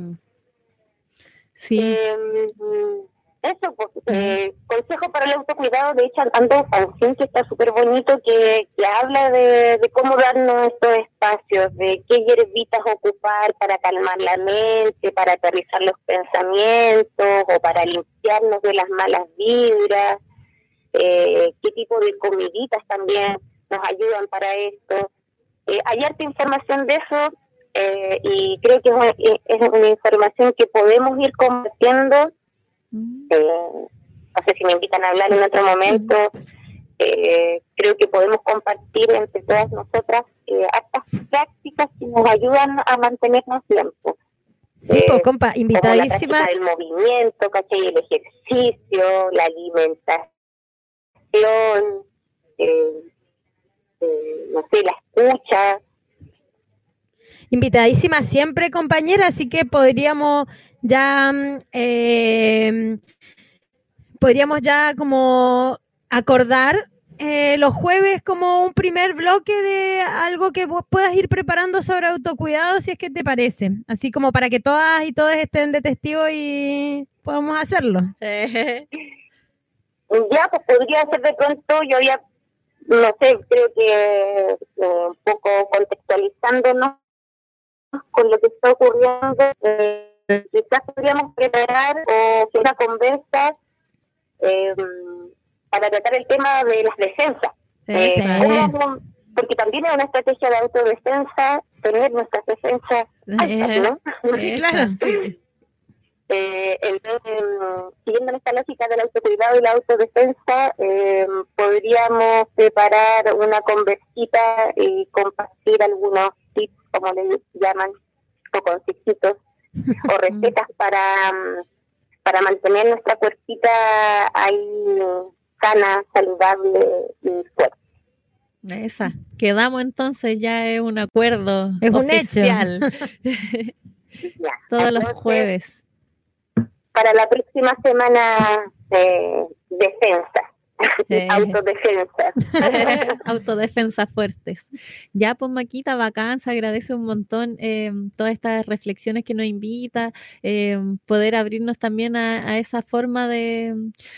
Sí. Eso, pues, consejo para el autocuidado. De hecho, ando un fanzine que está súper bonito, que habla de cómo darnos estos espacios, de qué hierbitas ocupar para calmar la mente, para aterrizar los pensamientos o para limpiarnos de las malas vibras, qué tipo de comiditas también nos ayudan para esto. Hay harta información de eso, y creo que es una información que podemos ir compartiendo. No sé si me invitan a hablar en otro momento. Creo que podemos compartir entre todas nosotras estas prácticas que nos ayudan a mantenernos tiempo. Sí, pues compa, invitadísima. Como la práctica del movimiento, ¿cachai? El ejercicio, la alimentación, no sé, la escucha. Invitadísima siempre, compañera, así que podríamos ya como acordar los jueves como un primer bloque de algo que vos puedas ir preparando sobre autocuidado, si es que te parece, así como para que todas y todos estén de testigo y podamos hacerlo. Ya, pues podría ser de pronto, yo ya, no sé, creo que un poco contextualizándonos con lo que está ocurriendo, quizás podríamos preparar una conversa para tratar el tema de las defensas. Porque también es una estrategia de autodefensa tener nuestras defensas altas, ¿no? Sí, claro. Sí. Entonces, siguiendo esta lógica del autocuidado y la autodefensa, podríamos preparar una conversita y compartir algunos tips, como le llaman, o consejitos, o recetas para mantener nuestra cuerpita ahí sana, saludable y fuerte. Esa, quedamos entonces, ya es un acuerdo, es oficial. Un hecho. Ya, todos entonces, los jueves. Para la próxima semana, defensa. Autodefensa. Autodefensas fuertes. Ya, pues Maquita, bacán, se agradece un montón todas estas reflexiones que nos invita, poder abrirnos también a esa forma de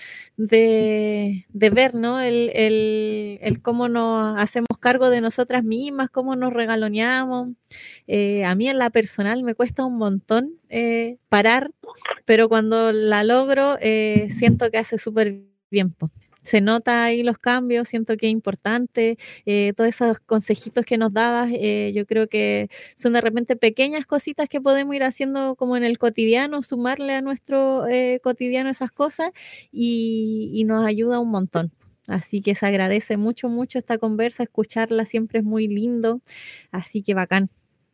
ver, ¿no? El cómo nos hacemos cargo de nosotras mismas, cómo nos regaloneamos. A mí en la personal me cuesta un montón parar, pero cuando la logro siento que hace súper bien. Se nota ahí los cambios, siento que es importante, todos esos consejitos que nos dabas, yo creo que son de repente pequeñas cositas que podemos ir haciendo como en el cotidiano, sumarle a nuestro cotidiano esas cosas y nos ayuda un montón. Así que se agradece mucho, mucho esta conversa, escucharla siempre es muy lindo, así que bacán.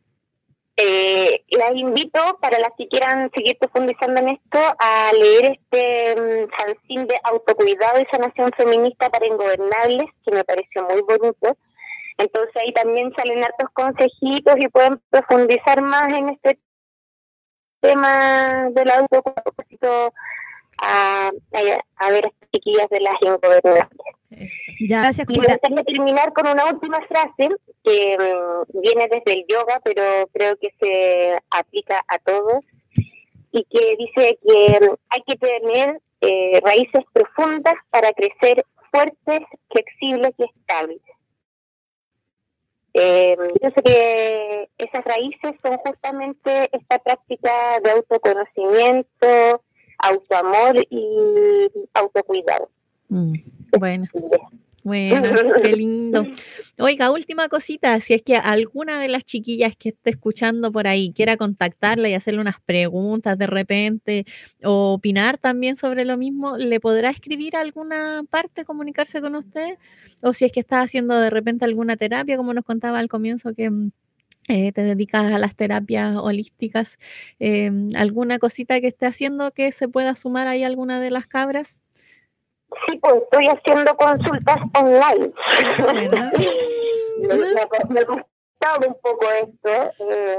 Las invito, para las que quieran seguir profundizando en esto, a leer este fanzine de autocuidado y sanación feminista para ingobernables, que me pareció muy bonito. Entonces ahí también salen hartos consejitos y pueden profundizar más en este tema del autocuidado a ver a estas chiquillas de las ingobernables. Ya, gracias, Y me Copita. gustaría terminar con una última frase que viene desde el yoga, pero creo que se aplica a todos, y que dice que hay que tener raíces profundas para crecer fuertes, flexibles y estables. Pienso que esas raíces son justamente esta práctica de autoconocimiento, autoamor y autocuidado. Bueno, qué lindo. Oiga, última cosita, si es que alguna de las chiquillas que esté escuchando por ahí quiera contactarla y hacerle unas preguntas de repente o opinar también sobre lo mismo, ¿le podrá escribir a alguna parte, comunicarse con usted? O si es que está haciendo de repente alguna terapia, como nos contaba al comienzo que te dedicas a las terapias holísticas, alguna cosita que esté haciendo que se pueda sumar ahí a alguna de las cabras. Sí, pues estoy haciendo consultas online. Bueno. Me ha costado un poco esto,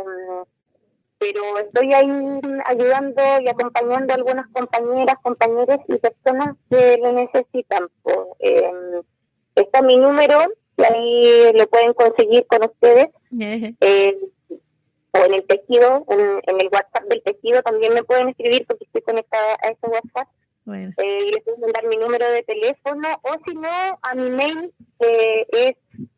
pero estoy ahí ayudando y acompañando a algunas compañeras, compañeros y personas que lo necesitan. Pues, está mi número y ahí lo pueden conseguir con ustedes. O en el tejido, en el WhatsApp del tejido también me pueden escribir porque estoy conectada a ese WhatsApp. Bueno. Y les puedo mandar mi número de teléfono, o si no, a mi mail es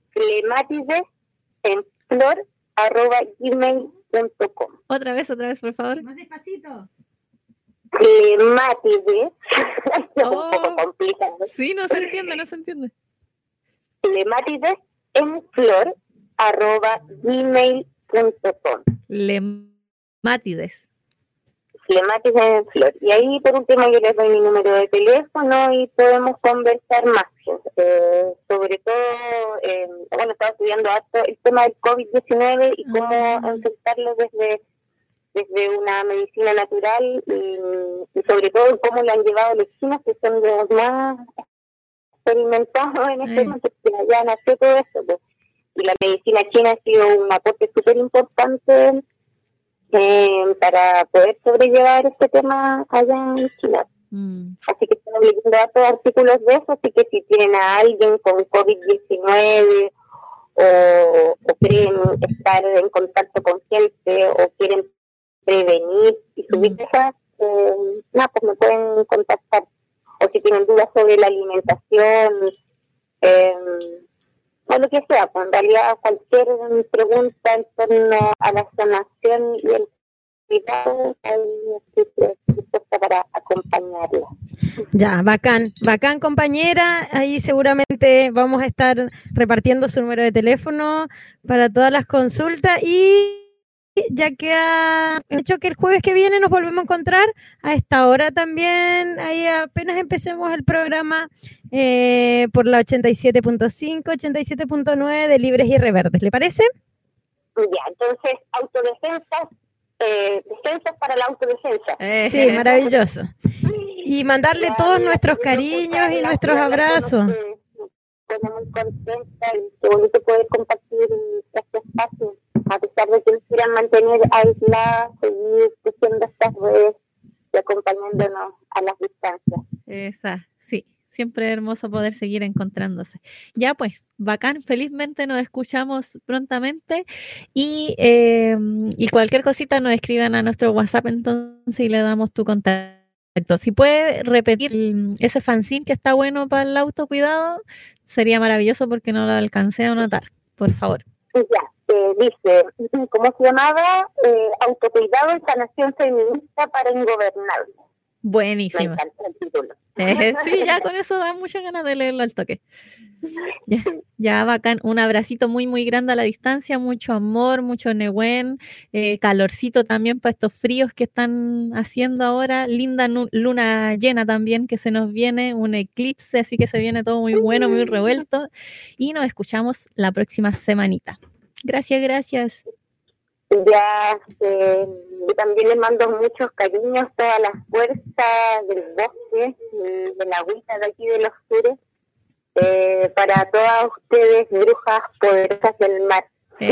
clematidesflor@gmail.com. Otra vez, por favor. Más despacito. Clematides, es un poco complicado. Sí, no se entiende. clematidesflor@gmail.com. Clematides. Clematis en Flor. Y ahí, por último, yo les doy mi número de teléfono y podemos conversar más. Sobre todo, estaba estudiando harto el tema del COVID-19 y cómo enfrentarlo desde una medicina natural y sobre todo cómo lo han llevado los chinos, que son los más experimentados en este tema, porque allá nació todo esto. Pues. Y la medicina china ha sido un aporte súper importante para poder sobrellevar este tema allá en China. Así que estoy leyendo todos artículos de eso, así que si tienen a alguien con COVID-19 o quieren estar en contacto con gente o quieren prevenir y subir esas, pues me pueden contactar. O si tienen dudas sobre la alimentación, o lo que sea, pues en realidad cualquier pregunta en torno a la sanación y el cuidado, estoy dispuesta para acompañarla. Ya, bacán, compañera. Ahí seguramente vamos a estar repartiendo su número de teléfono para todas las consultas y ya queda hecho que el jueves que viene nos volvemos a encontrar a esta hora también, ahí apenas empecemos el programa por la 87.5, 87.9 de Libres y Reverdes, ¿le parece? Ya, entonces, autodefensas, defensas para la autodefensa. Sí, maravilloso. Y mandarle todos nuestros cariños y nuestros abrazos. Estoy muy contenta y qué bonito poder compartir este espacio, a pesar de que nos quieran mantener aisladas, seguir tejiendo estas redes y acompañándonos a las distancias. Sí, siempre hermoso poder seguir encontrándose. Ya pues, bacán, felizmente nos escuchamos prontamente y cualquier cosita nos escriban a nuestro WhatsApp entonces y le damos tu contacto. Si puede repetir ese fanzine que está bueno para el autocuidado, sería maravilloso porque no lo alcancé a anotar, por favor. Ya, dice, ¿cómo se llamaba? Autocuidado y sanación feminista para ingobernables. Buenísimo. Me encanta el título. Sí, ya con eso da muchas ganas de leerlo al toque. Ya, bacán. Un abracito muy, muy grande a la distancia, mucho amor, mucho Nehuen, calorcito también para estos fríos que están haciendo ahora. Linda luna llena también que se nos viene, un eclipse, así que se viene todo muy bueno, muy revuelto. Y nos escuchamos la próxima semanita. Gracias. Ya, yo también les mando muchos cariños, todas las fuerzas del bosque, de la agüita de aquí de los sures, para todas ustedes, brujas poderosas del mar.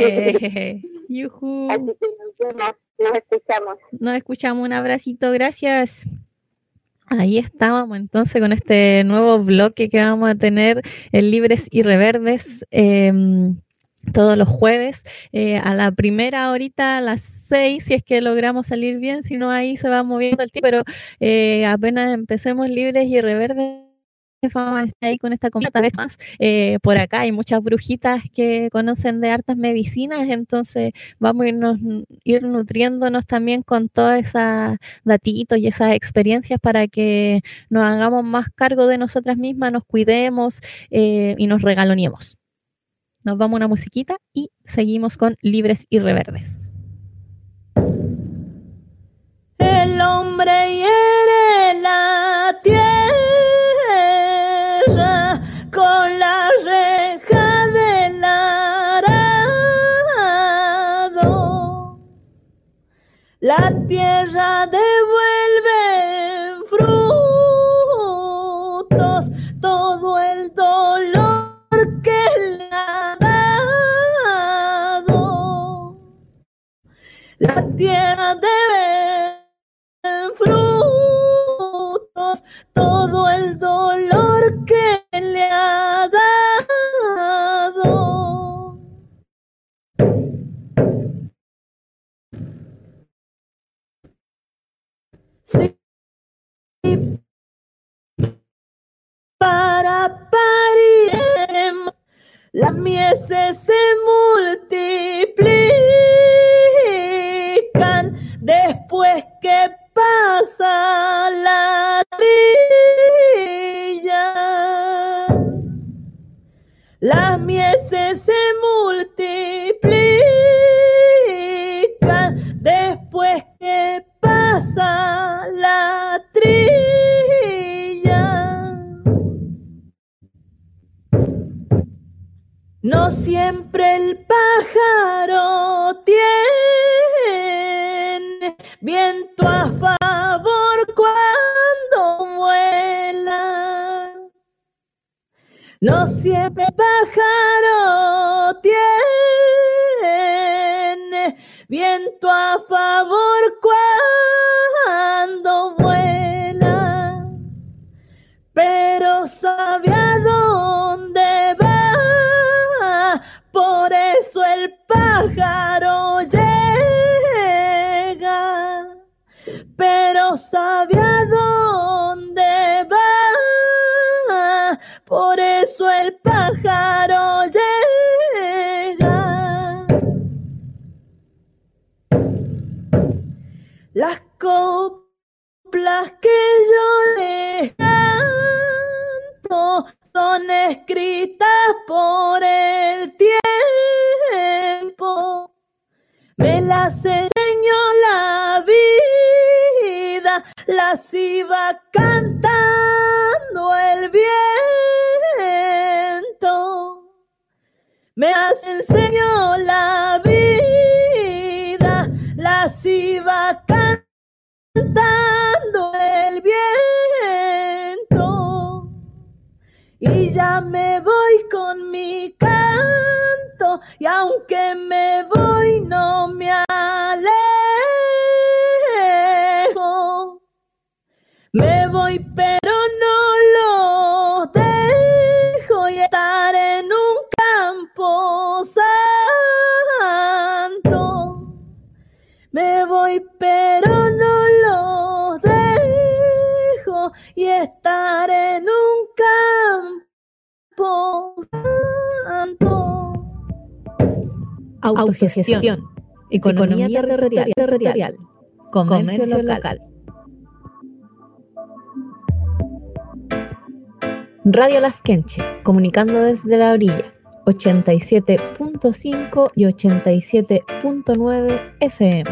Yujú. Así que nos escuchamos. Nos escuchamos, un abracito, gracias. Ahí estábamos entonces con este nuevo bloque que vamos a tener en Libres y Reverdes todos los jueves a la primera horita, a las 6, si es que logramos salir bien, si no ahí se va moviendo el tiempo, pero apenas empecemos Libres y Reverdes vamos a estar ahí con esta comida tal vez más. Por acá hay muchas brujitas que conocen de hartas medicinas, entonces vamos a ir nutriéndonos también con todas esas datitos y esas experiencias para que nos hagamos más cargo de nosotras mismas, nos cuidemos y nos regaloniemos. Nos vamos a una musiquita y seguimos con Libres y Reverdes. El hombre hiere la tierra con la reja del arado. La tierra devuelve frutos, todo el dolor que le ha dado. La tierra devuelve frutos, todo el dolor que le ha dado. Sí, para parir las mieses se multiplican después que pasa la trilla. Las mieses se multiplican después que pasa la trilla. No siempre el pájaro tiene viento a favor cuando vuela. No siempre el pájaro tiene viento a favor cuando vuela, pero sabe a dónde va, por eso el pájaro llega, pero sabe a dónde va, por eso el pájaro llega. Las coplas que yo le canto son escritas por el tiempo. Me las enseñó la vida, las iba cantando el viento. Me las enseñó la vida, las iba cantando el viento. Y ya me voy con mi canto, y aunque me voy no me alejo. Me voy pero no lo dejo, y estar en un campo santo. Me voy pero no lo dejo, y estar en un campo santo. Autogestión, economía territorial, comercio local. Radio Laskenche, comunicando desde la orilla, 87.5 y 87.9 FM.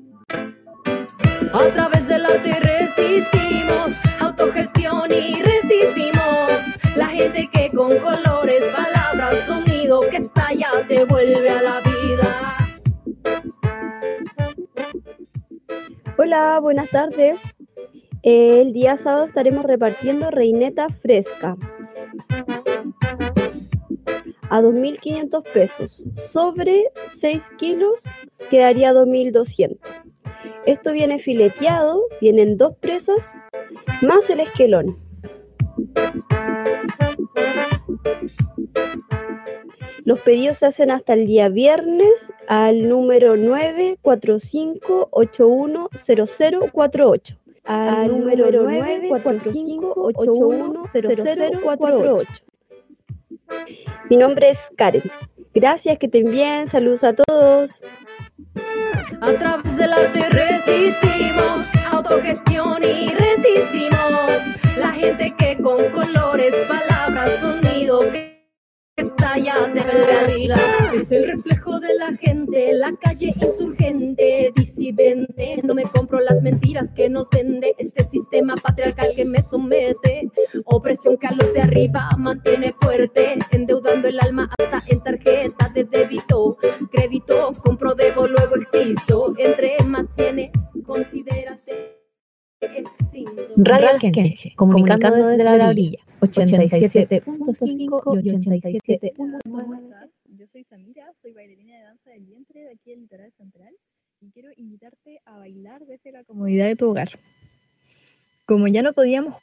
A través del arte resistimos, autogestión y resistimos. La gente que con colores, palabras, sonido que estalla te vuelve a la vida. Hola, buenas tardes. El día sábado estaremos repartiendo reineta fresca a 2.500 pesos. Sobre 6 kilos quedaría 2.200. Esto viene fileteado, vienen 2 presas más el esquelón. Los pedidos se hacen hasta el día viernes al número 945-810048. Al número 945-810048. Mi nombre es Karen. Gracias, que estén bien. Saludos a todos. A través del arte resistimos, autogestión y resistimos. La gente que con colores, palabras, sonido que estalla de realidad. Es el reflejo de la gente, la calle insurgente, disidente. No me compro las mentiras que nos vende este sistema patriarcal que me somete. Opresión que a los de arriba mantiene fuerte, endeudando el alma hasta en tarjeta de débito. Crédito, compro, debo, luego existo. Entre más tienes, considérate extinto. Radio Alquenche, comunicando desde la orilla. 87.5 y 87.1. Yo soy Samira, soy bailarina de danza del vientre de aquí del Litoral Central y quiero invitarte a bailar desde la comodidad de tu hogar. Como ya no podíamos...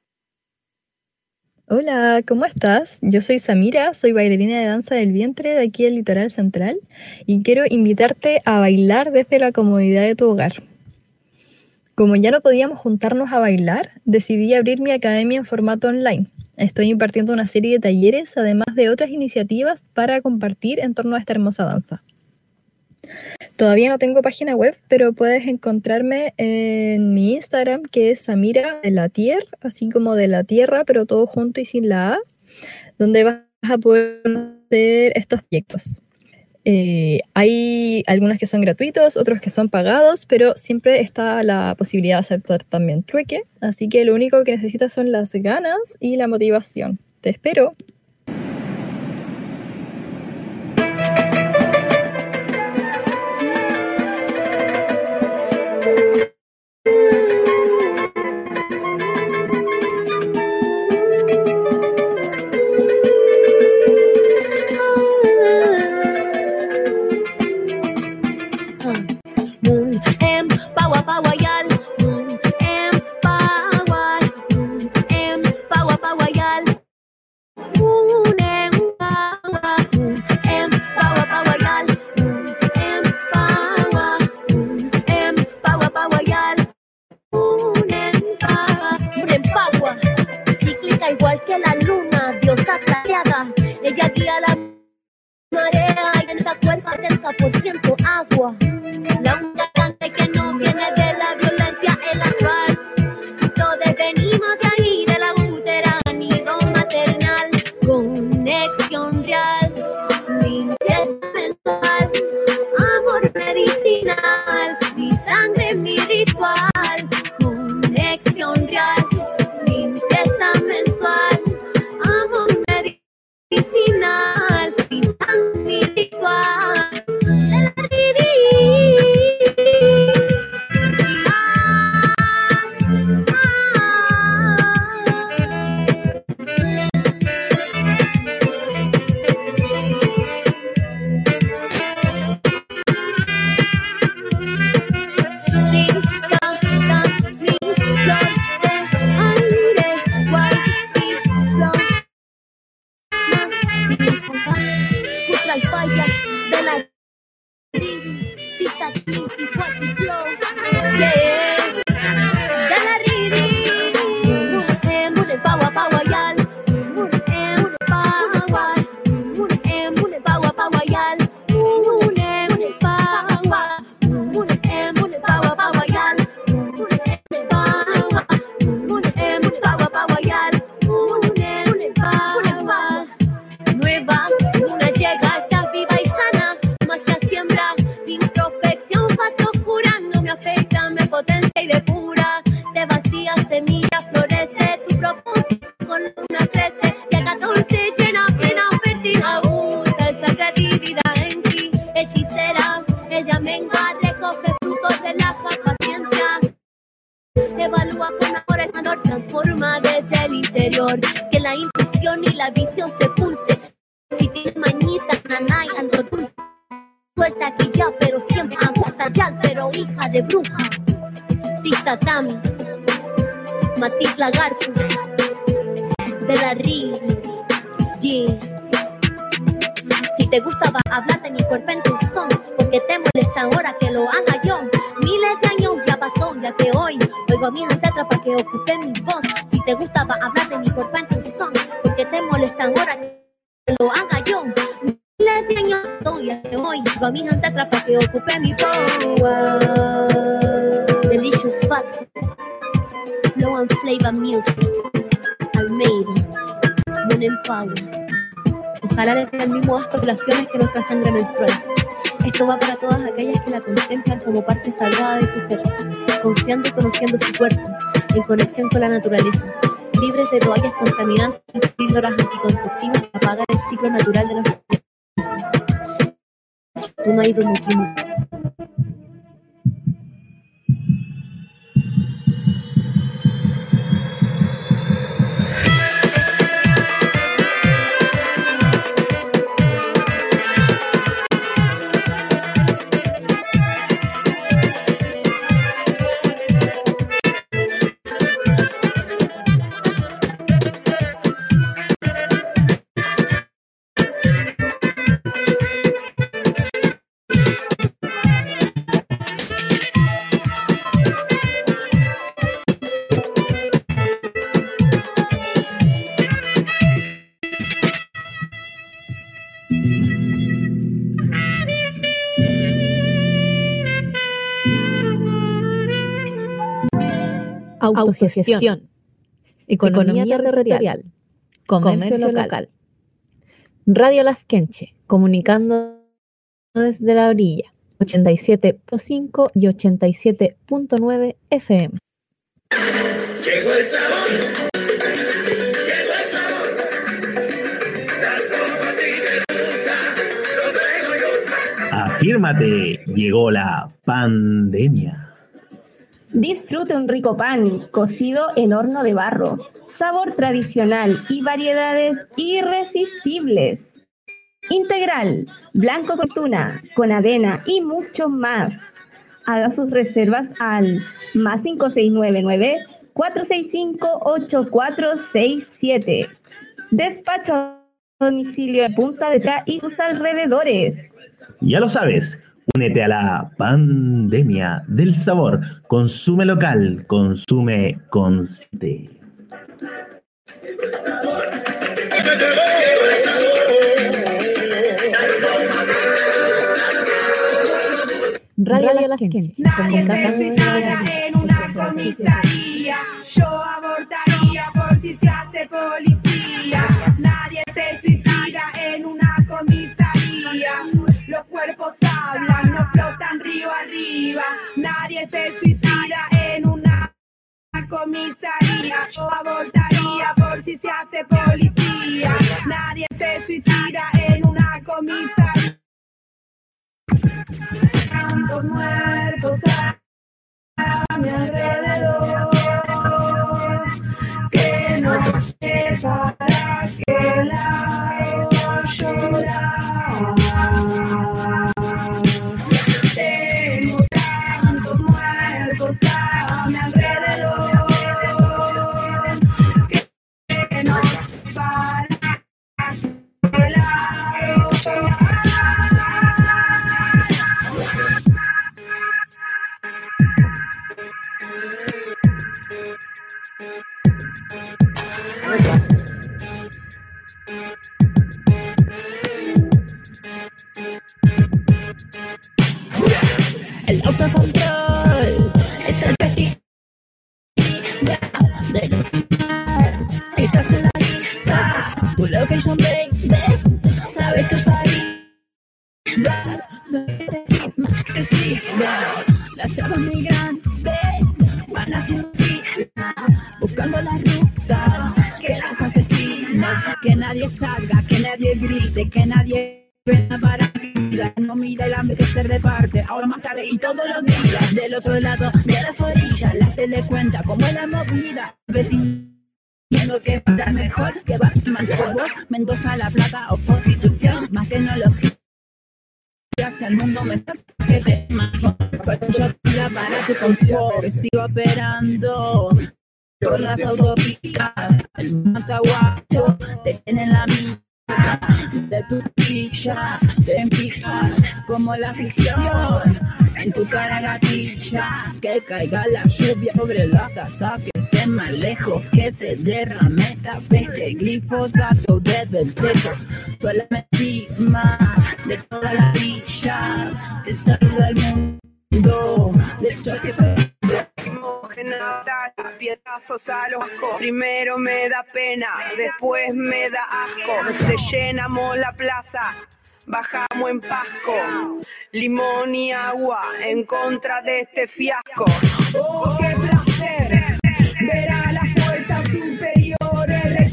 Hola, ¿cómo estás? Yo soy Samira, soy bailarina de danza del vientre de aquí del Litoral Central y quiero invitarte a bailar desde la comodidad de tu hogar. Como ya no podíamos juntarnos a bailar, decidí abrir mi academia en formato online. Estoy impartiendo una serie de talleres, además de otras iniciativas para compartir en torno a esta hermosa danza. Todavía no tengo página web, pero puedes encontrarme en mi Instagram, que es Samira de la Tierra, así como de la Tierra, pero todo junto y sin la A, donde vas a poder hacer estos proyectos. Hay algunos que son gratuitos, otros que son pagados, pero siempre está la posibilidad de aceptar también trueque, así que lo único que necesitas son las ganas y la motivación. Te espero. Matiz Lagarto de la RI. Yeah. Si te gustaba hablar de mi cuerpo en tu son, porque te molesta ahora que lo haga yo. Miles de años ya pasó, ya que hoy oigo a mis ancestros para que ocupe mi voz. Si te gustaba hablar de mi cuerpo en tu son, porque te molesta ahora que lo haga yo. Miles de años ya que hoy oigo a mis ancestros para que ocupe mi voz. Delicious Factor, Flow and Flavor Music, Almeida, Men in Power. Ojalá les dé el mismo asco de relaciones que nuestra sangre menstrual. Esto va para todas aquellas que la contemplan como parte sagrada de su ser, confiando y conociendo su cuerpo, en conexión con la naturaleza, libres de toallas contaminantes y píldoras anticonceptivas para apagar el ciclo natural de los niños. Tú no has ido mucho. Autogestión, economía territorial, comercio local. Radio Las Quenche, comunicando desde la orilla, 87.5 y 87.9 FM. Llegó el sabor, llegó el sabor. Tal como a ti te gusta, lo traigo yo. Afírmate, llegó la pandemia. Disfrute un rico pan cocido en horno de barro, sabor tradicional y variedades irresistibles. Integral, blanco con tuna, con avena y mucho más. Haga sus reservas al más 5699-465-8467. Despacho a domicilio en Punta de Tra y sus alrededores. Ya lo sabes. Únete a la pandemia del sabor. Consume local, consume consciente. Radio Las Quenche. Nadie se suicida en una comisaría. Yo abortaría por si se hace policía. Nadie se suicida en una comisaría. Los cuerpos hablan, no flotan río arriba. Nadie se suicida en una comisaría. Yo abortaría por si se hace policía. Nadie se suicida en una comisaría. Tantos muertos a mi alrededor que no sé para qué lado llorar. El autocontrol es el pesticida de los demás. Estás en la lista, tu location baby, sabes que salís más que sí. Las trabas migrantes van haciendo fila, buscando la ruta que las asesina. Que nadie salga, que nadie grite, que nadie venga para vida. No mira el hambre que se reparte ahora más tarde y todos los días. Del otro lado de las orillas, la tele cuenta como es la movida. Vecino que está mejor, que va por vos, Mendoza, La Plata o Constitución. Más tecnología hacia el mundo mejor que te mejor. Yo para tu confort, sigo operando Son las autopistas, el mataguacho, te tienen la mitad de tus pillas, te empijas como la ficción. En tu cara gatilla, que caiga la lluvia sobre la casa, que esté más lejos, que se derrame esta peste, glifosato desde el techo, suele encima de todas las villas, te saluda el mundo, de choque. Piedazos a los asco. Primero me da pena, después me da asco. Te llenamos la plaza, bajamos en Pasco. Limón y agua en contra de este fiasco. Oh, qué placer ver a las fuerzas superiores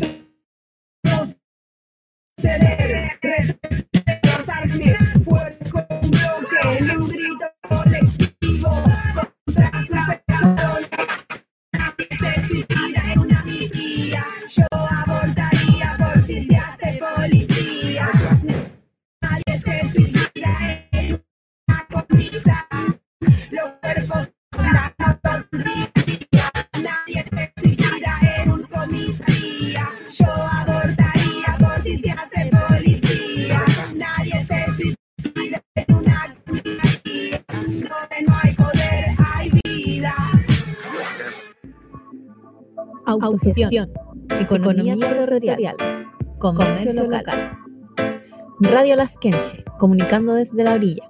retroceder, retrocederme fuerte con un bloque en un grito colectivo contra sus pecadores. Yo abortaría por si se hace policía. Nadie se suicida en una comisaría. Los cuerpos la policía. Nadie se suicida en una comisaría. Yo abortaría por si se hace policía. Nadie se suicida en una comisaría. Donde no hay poder, hay vida. Autogestión, economía territorial, comercio local. Radio Lasquenche, comunicando desde la orilla,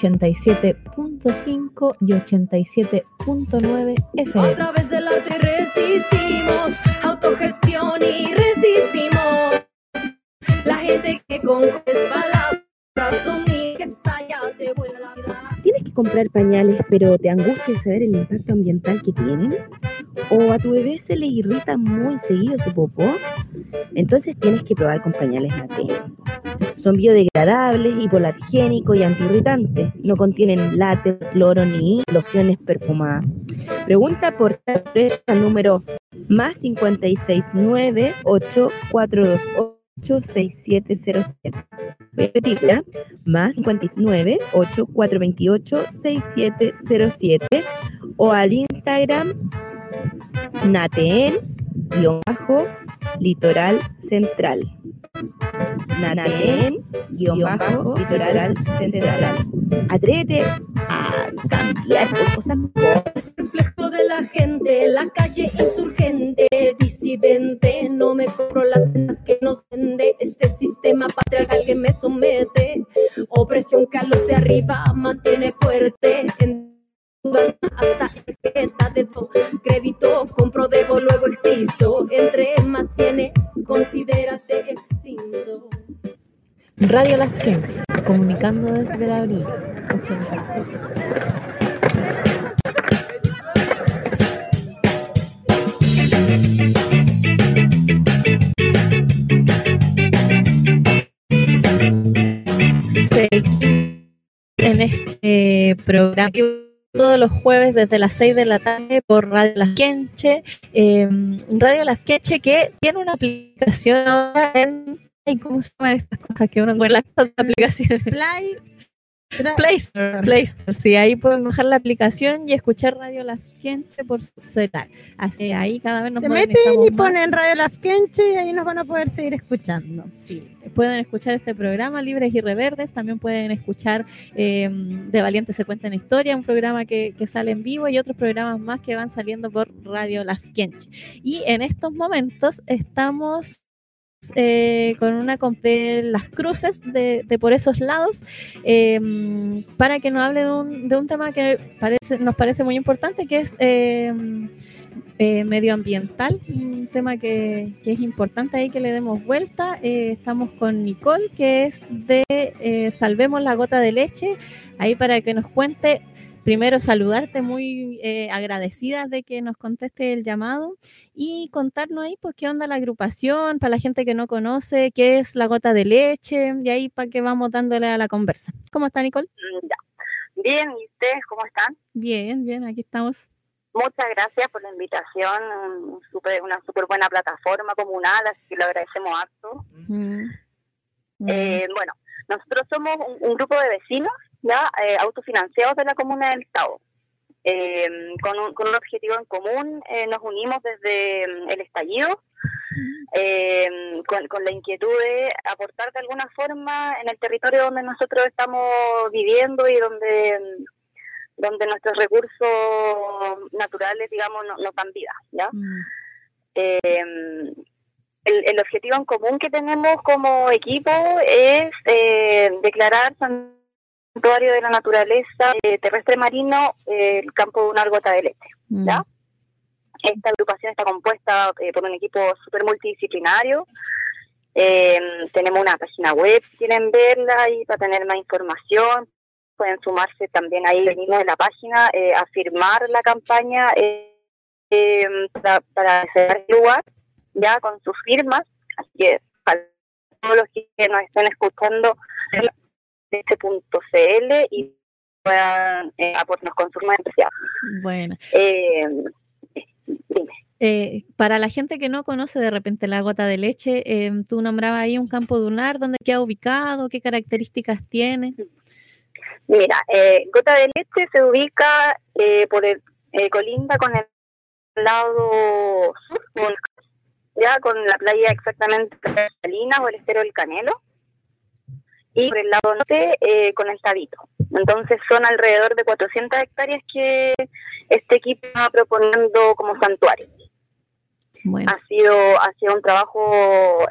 87.5 y 87.9 FM. Otra vez del arte resistimos, autogestión y resistimos. La gente que con palabras que estalla te vuela la vida. ¿Tienes que comprar pañales pero te angustia saber el impacto ambiental que tienen? ¿O a tu bebé se le irrita muy seguido su popó? Entonces tienes que probar con pañales Naten. Son biodegradables, hipoalergénicos y antiirritantes. No contienen látex, cloro ni lociones perfumadas. Pregunta por al número más 569 8428 6707. Voy a repetirla, más 59 8428 6707 o al Instagram Naten-Litoral Central. Naten-Litoral Central. Atrévete a cambiar por cosas mejores. Reflejo de la gente, la calle insurgente, disidente, no me compro las cenas que nos vende este sistema patriarcal que me somete, opresión que a los de arriba mantiene fuerte, hasta que está de todo crédito, compro, debo, luego existo, entre más tienes, considérate extinto. Radio Lasquenche, comunicando desde la orilla, 87. En este programa todos los jueves desde las 6 de la tarde por Radio Lasquenche, Radio Lasquenche que tiene una aplicación ahora en ¿cómo se llaman estas cosas que uno encuentra en las aplicaciones? Play Store, sí, ahí pueden bajar la aplicación y escuchar Radio Lasquenche por su celular. Así ahí cada vez nos se meten y ponen Radio Lasquenche y ahí nos van a poder seguir escuchando. Sí, pueden escuchar este programa Libres y Reverdes, también pueden escuchar De Valiente se cuenta en historia, un programa que sale en vivo y otros programas más que van saliendo por Radio Lasquenche. Y en estos momentos estamos con una compré Las Cruces de por esos lados para que nos hable de un tema que nos parece muy importante, que es medioambiental, un tema que es importante ahí que le demos vuelta. Estamos con Nicole, que es de Salvemos la Gota de Leche, ahí para que nos cuente. Primero, saludarte, muy agradecida de que nos conteste el llamado y contarnos ahí pues qué onda la agrupación, para la gente que no conoce, qué es la Gota de Leche, y ahí para que vamos dándole a la conversa. ¿Cómo está, Nicole? Bien, ¿y ustedes cómo están? Bien, aquí estamos. Muchas gracias por la invitación, una súper buena plataforma comunal, así que lo agradecemos harto. Bueno, nosotros somos un grupo de vecinos ya autofinanciados de la comuna del Tao. con un objetivo en común, nos unimos desde el estallido, con la inquietud de aportar de alguna forma en el territorio donde nosotros estamos viviendo y donde nuestros recursos naturales, digamos, nos dan vida, ¿ya? El objetivo en común que tenemos como equipo es declarar santuario de la naturaleza terrestre marino el campo Dunar Gota de Leche, ¿ya? Esta agrupación está compuesta por un equipo súper multidisciplinario. Tenemos una página web, si quieren verla y para tener más información pueden sumarse también ahí al mismo de la página, a firmar la campaña para acceder al lugar, ya con sus firmas. Así que para todos los que nos estén escuchando, .cl y puedan aportarnos con sus firmas. Bueno. Dime. Para la gente que no conoce de repente la Gota de Leche, tú nombrabas ahí un campo dunar, ¿dónde queda ubicado? ¿Qué características tiene? Mira, Gota de Leche se ubica colinda con el lado sur, ya con la playa exactamente de Salinas o el estero del Canelo, y por el lado norte con el Tabito. Entonces son alrededor de 400 hectáreas que este equipo está proponiendo como santuario. Bueno. Ha sido un trabajo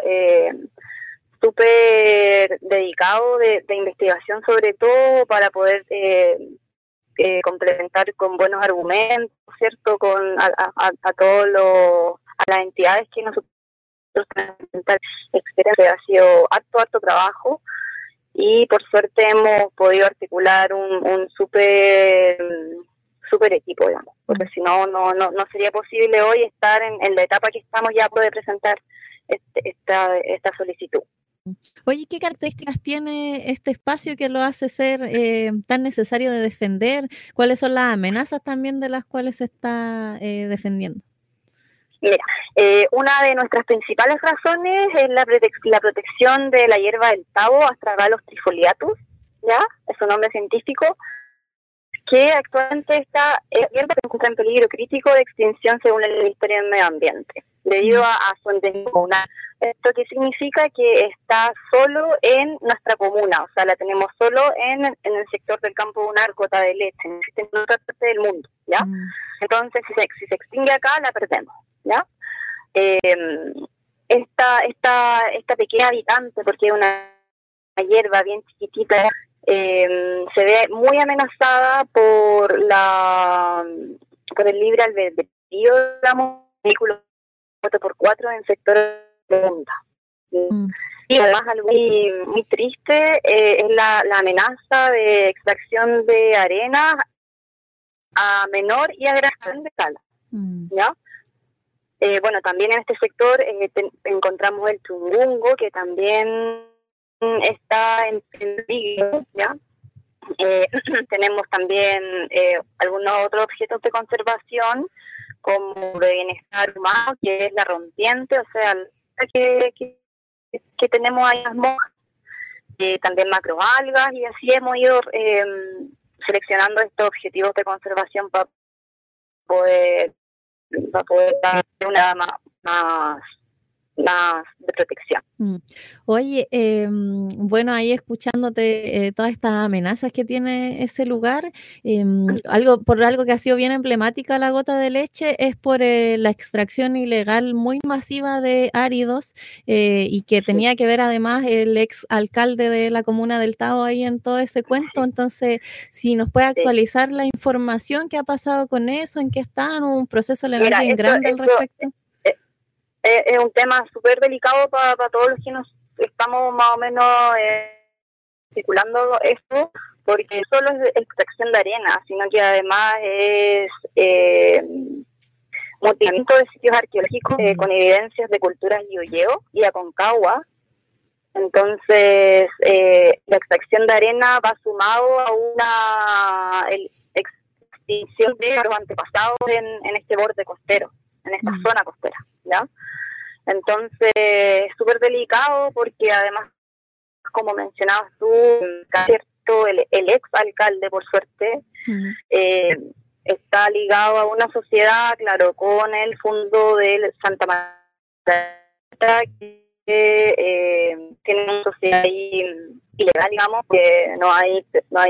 súper dedicado de investigación, sobre todo para poder complementar con buenos argumentos, ¿cierto? Con a todos a las entidades que nosotros tenemos que presentar experiencia. Ha sido harto trabajo y por suerte hemos podido articular un súper equipo, digamos, porque si no sería posible hoy estar en la etapa que estamos ya poder presentar esta solicitud. Oye, ¿qué características tiene este espacio que lo hace ser tan necesario de defender? ¿Cuáles son las amenazas también de las cuales se está defendiendo? Mira, una de nuestras principales razones es la protección de la hierba del tabo, Astragalus trifoliatus, ¿ya? Es su nombre científico, que actualmente esta hierba se encuentra en peligro crítico de extinción según el Ministerio del Medio Ambiente, debido a su endemismo comunal. Esto que significa que está solo en nuestra comuna, o sea, la tenemos solo en el sector del campo Dunar Gota de Leche, no existe en otra parte del mundo, ¿ya? Entonces, si se extingue acá, la perdemos, ¿ya? Esta pequeña habitante, porque es una hierba bien chiquitita, se ve muy amenazada por el libre albedrío, digamos, vehículos 4x4 en el sector de punta. Y además algo muy triste es la amenaza de extracción de arena a menor y a gran escala, ¿ya? Bueno, también en este sector encontramos el chungungo, que también está en peligro, ¿ya? Tenemos también algunos otros objetos de conservación, como de bienestar humano, que es la rompiente, o sea, que tenemos ahí las monjas, también macroalgas, y así hemos ido seleccionando estos objetivos de conservación para poder dar una más de protección. Oye, bueno, ahí escuchándote todas estas amenazas que tiene ese lugar, algo que ha sido bien emblemática la Gota de Leche es por la extracción ilegal muy masiva de áridos y que tenía que ver además el ex alcalde de la comuna del Tabo ahí en todo ese cuento. Entonces, si nos puede actualizar la información, ¿qué ha pasado con eso? ¿En qué están? ¿Un proceso legal bien grande al respecto? Es un tema súper delicado para todos los que nos estamos más o menos circulando esto, porque no solo es extracción de arena, sino que además es multiplicamiento de sitios arqueológicos con evidencias de culturas Yoyeo y Aconcagua. Entonces, la extracción de arena va sumado a una extinción de los antepasados en este borde costero, en esta zona costera, ¿ya? Entonces, es súper delicado porque además, como mencionabas tú, ¿cierto? El ex alcalde, por suerte, está ligado a una sociedad, claro, con el fondo del Santa Marta, que tiene una sociedad ahí ilegal, digamos, que no hay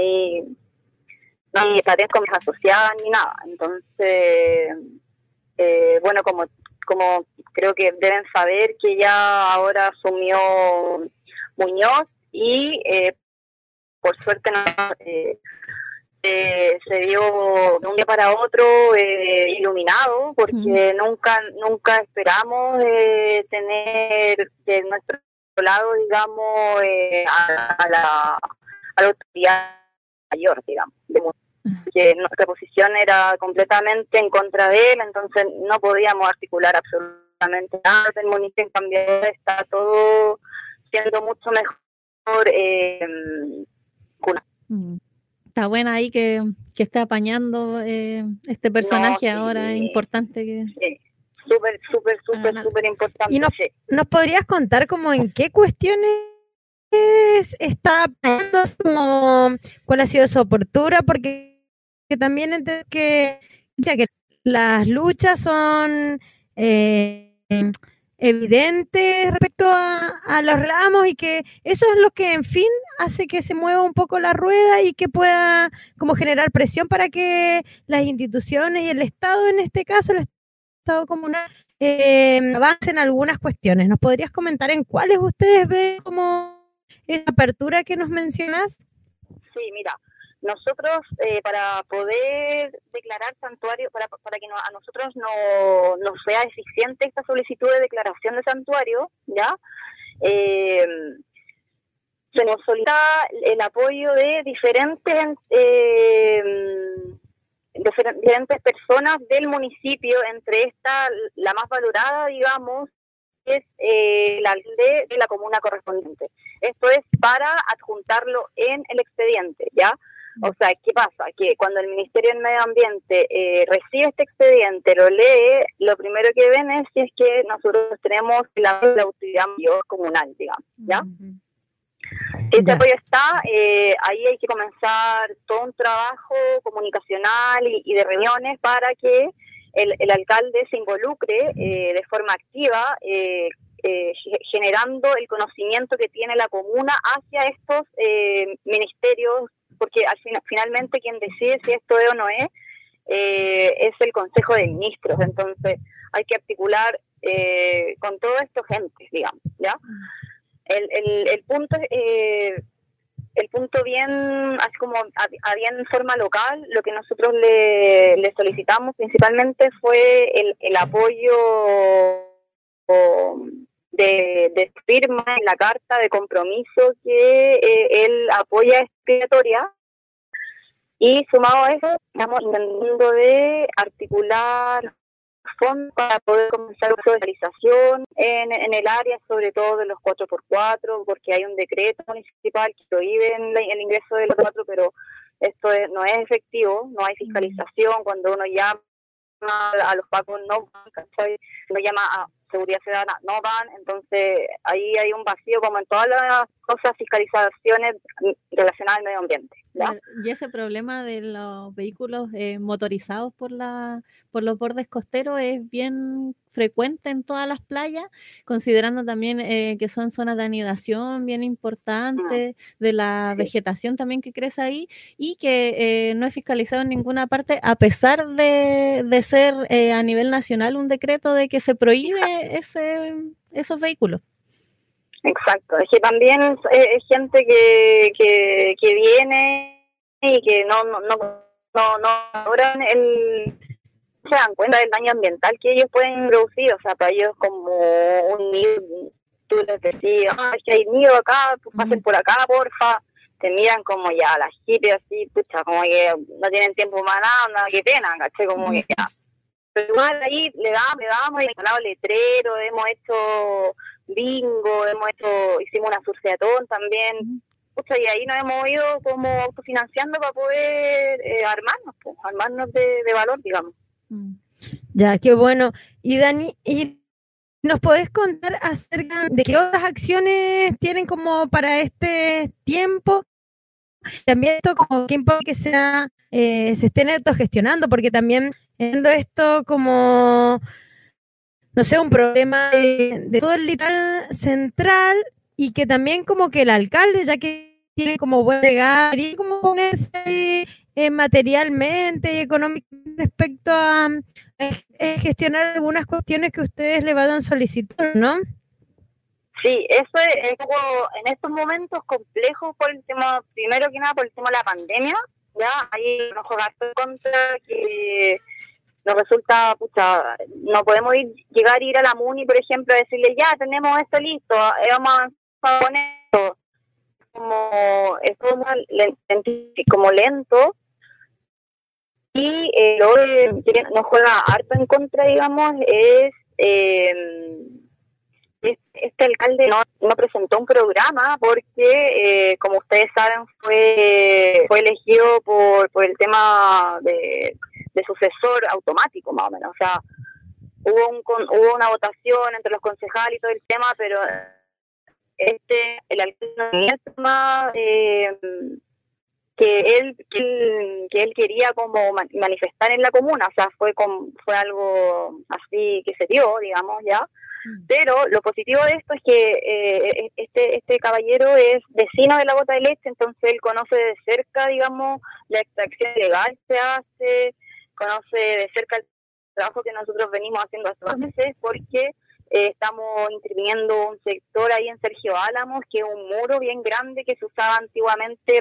tareas como asociadas ni nada. Entonces, bueno, como creo que deben saber que ya ahora asumió Muñoz y por suerte se dio de un día para otro iluminado, porque nunca esperamos tener de nuestro lado, digamos, a la autoridad mayor, digamos, que nuestra posición era completamente en contra de él, entonces no podíamos articular absolutamente nada. El municipio, en cambio, está todo siendo mucho mejor. Está buena ahí que esté apañando este personaje ahora importante. Sí. Súper importante. ¿Y nos podrías contar como en qué cuestiones está apañando, como cuál ha sido su apertura? Porque también entiendo que las luchas son evidentes respecto a los reclamos, y que eso es lo que, en fin, hace que se mueva un poco la rueda y que pueda como generar presión para que las instituciones y el Estado, en este caso el Estado comunal, avancen algunas cuestiones. ¿Nos podrías comentar en cuáles ustedes ven como esa apertura que nos mencionas? Sí, mira, nosotros para poder declarar santuario, para que a nosotros no sea eficiente esta solicitud de declaración de santuario, ¿ya? Se nos solicita el apoyo de diferentes personas del municipio, entre estas, la más valorada, digamos, es el alcalde de la comuna correspondiente. Esto es para adjuntarlo en el expediente, ¿ya? O sea, ¿qué pasa? Que cuando el Ministerio del Medio Ambiente recibe este expediente, lo lee, lo primero que ven es si es que nosotros tenemos la autoridad mayor comunal, digamos, ¿ya? Este apoyo está, ahí hay que comenzar todo un trabajo comunicacional y de reuniones para que el alcalde se involucre de forma activa, generando el conocimiento que tiene la comuna hacia estos ministerios, porque finalmente quien decide si esto es o no es el Consejo de Ministros. Entonces hay que articular con todos estos gentes, digamos, ¿ya? El punto bien, así como había en forma local, lo que nosotros le solicitamos principalmente fue el apoyo de firma en la carta de compromiso que él apoya expiatoria, y sumado a eso estamos intentando de articular fondos para poder comenzar la socialización en el área, sobre todo de los 4x4, porque hay un decreto municipal que prohíbe el ingreso de los 4, pero esto no es efectivo, no hay fiscalización. Cuando uno llama a los pacos no van, ¿cachai? Uno llama a seguridad ciudadana, no van. Entonces ahí hay un vacío, como en todas las cosas, fiscalizaciones relacionadas al medio ambiente, ¿ya? Y ese problema de los vehículos motorizados por los bordes costeros es bien frecuente en todas las playas, considerando también que son zonas de anidación bien importantes, de la vegetación también que crece ahí, y que no es fiscalizado en ninguna parte, a pesar de ser a nivel nacional un decreto de que se prohíbe esos vehículos. Exacto, es que también es gente que viene y que no logran se dan cuenta del daño ambiental que ellos pueden producir. O sea, para ellos como un nido, tú les decís, es que hay nido acá, pues pasen por acá, porfa, te miran como ya las hippies así, pucha, como que no tienen tiempo para nada, qué pena, ¿caché? Como que ya. Pero igual ahí le damos, hemos instalado letrero, hemos hecho bingo, hicimos una surfeatón también, pucha, y ahí nos hemos ido como autofinanciando para poder armarnos de valor, digamos. Ya, qué bueno. Y Dani, ¿nos podés contar acerca de qué otras acciones tienen como para este tiempo? También esto como que importa que sea se estén autogestionando, porque también viendo esto como, no sé, un problema de todo el litoral central, y que también como que el alcalde, ya que tiene como buen llegar y como ponerse materialmente y económicamente respecto a gestionar algunas cuestiones que ustedes le vayan solicitando, ¿no? Sí, eso es como en estos momentos complejos por el tema, primero que nada por el tema de la pandemia, ya ahí nos juega en contra que nos resulta, pucha, no podemos llegar a ir a la MUNI, por ejemplo, a decirle ya tenemos esto listo, vamos a avanzar con esto, como es todo como lento. Y lo que nos juega harto en contra, digamos, es este alcalde no presentó un programa porque, como ustedes saben, fue elegido por el tema de sucesor automático, más o menos. O sea, hubo una votación entre los concejales y todo el tema, pero el alcalde no tenía el tema que él quería como manifestar en la comuna, o sea, fue algo así que se dio, digamos, ya. Pero lo positivo de esto es que este caballero es vecino de la Gota de Leche, entonces él conoce de cerca, digamos, la extracción legal se hace, conoce de cerca el trabajo que nosotros venimos haciendo hace 2 meses, porque estamos interviniendo un sector ahí en Sergio Álamos, que es un muro bien grande que se usaba antiguamente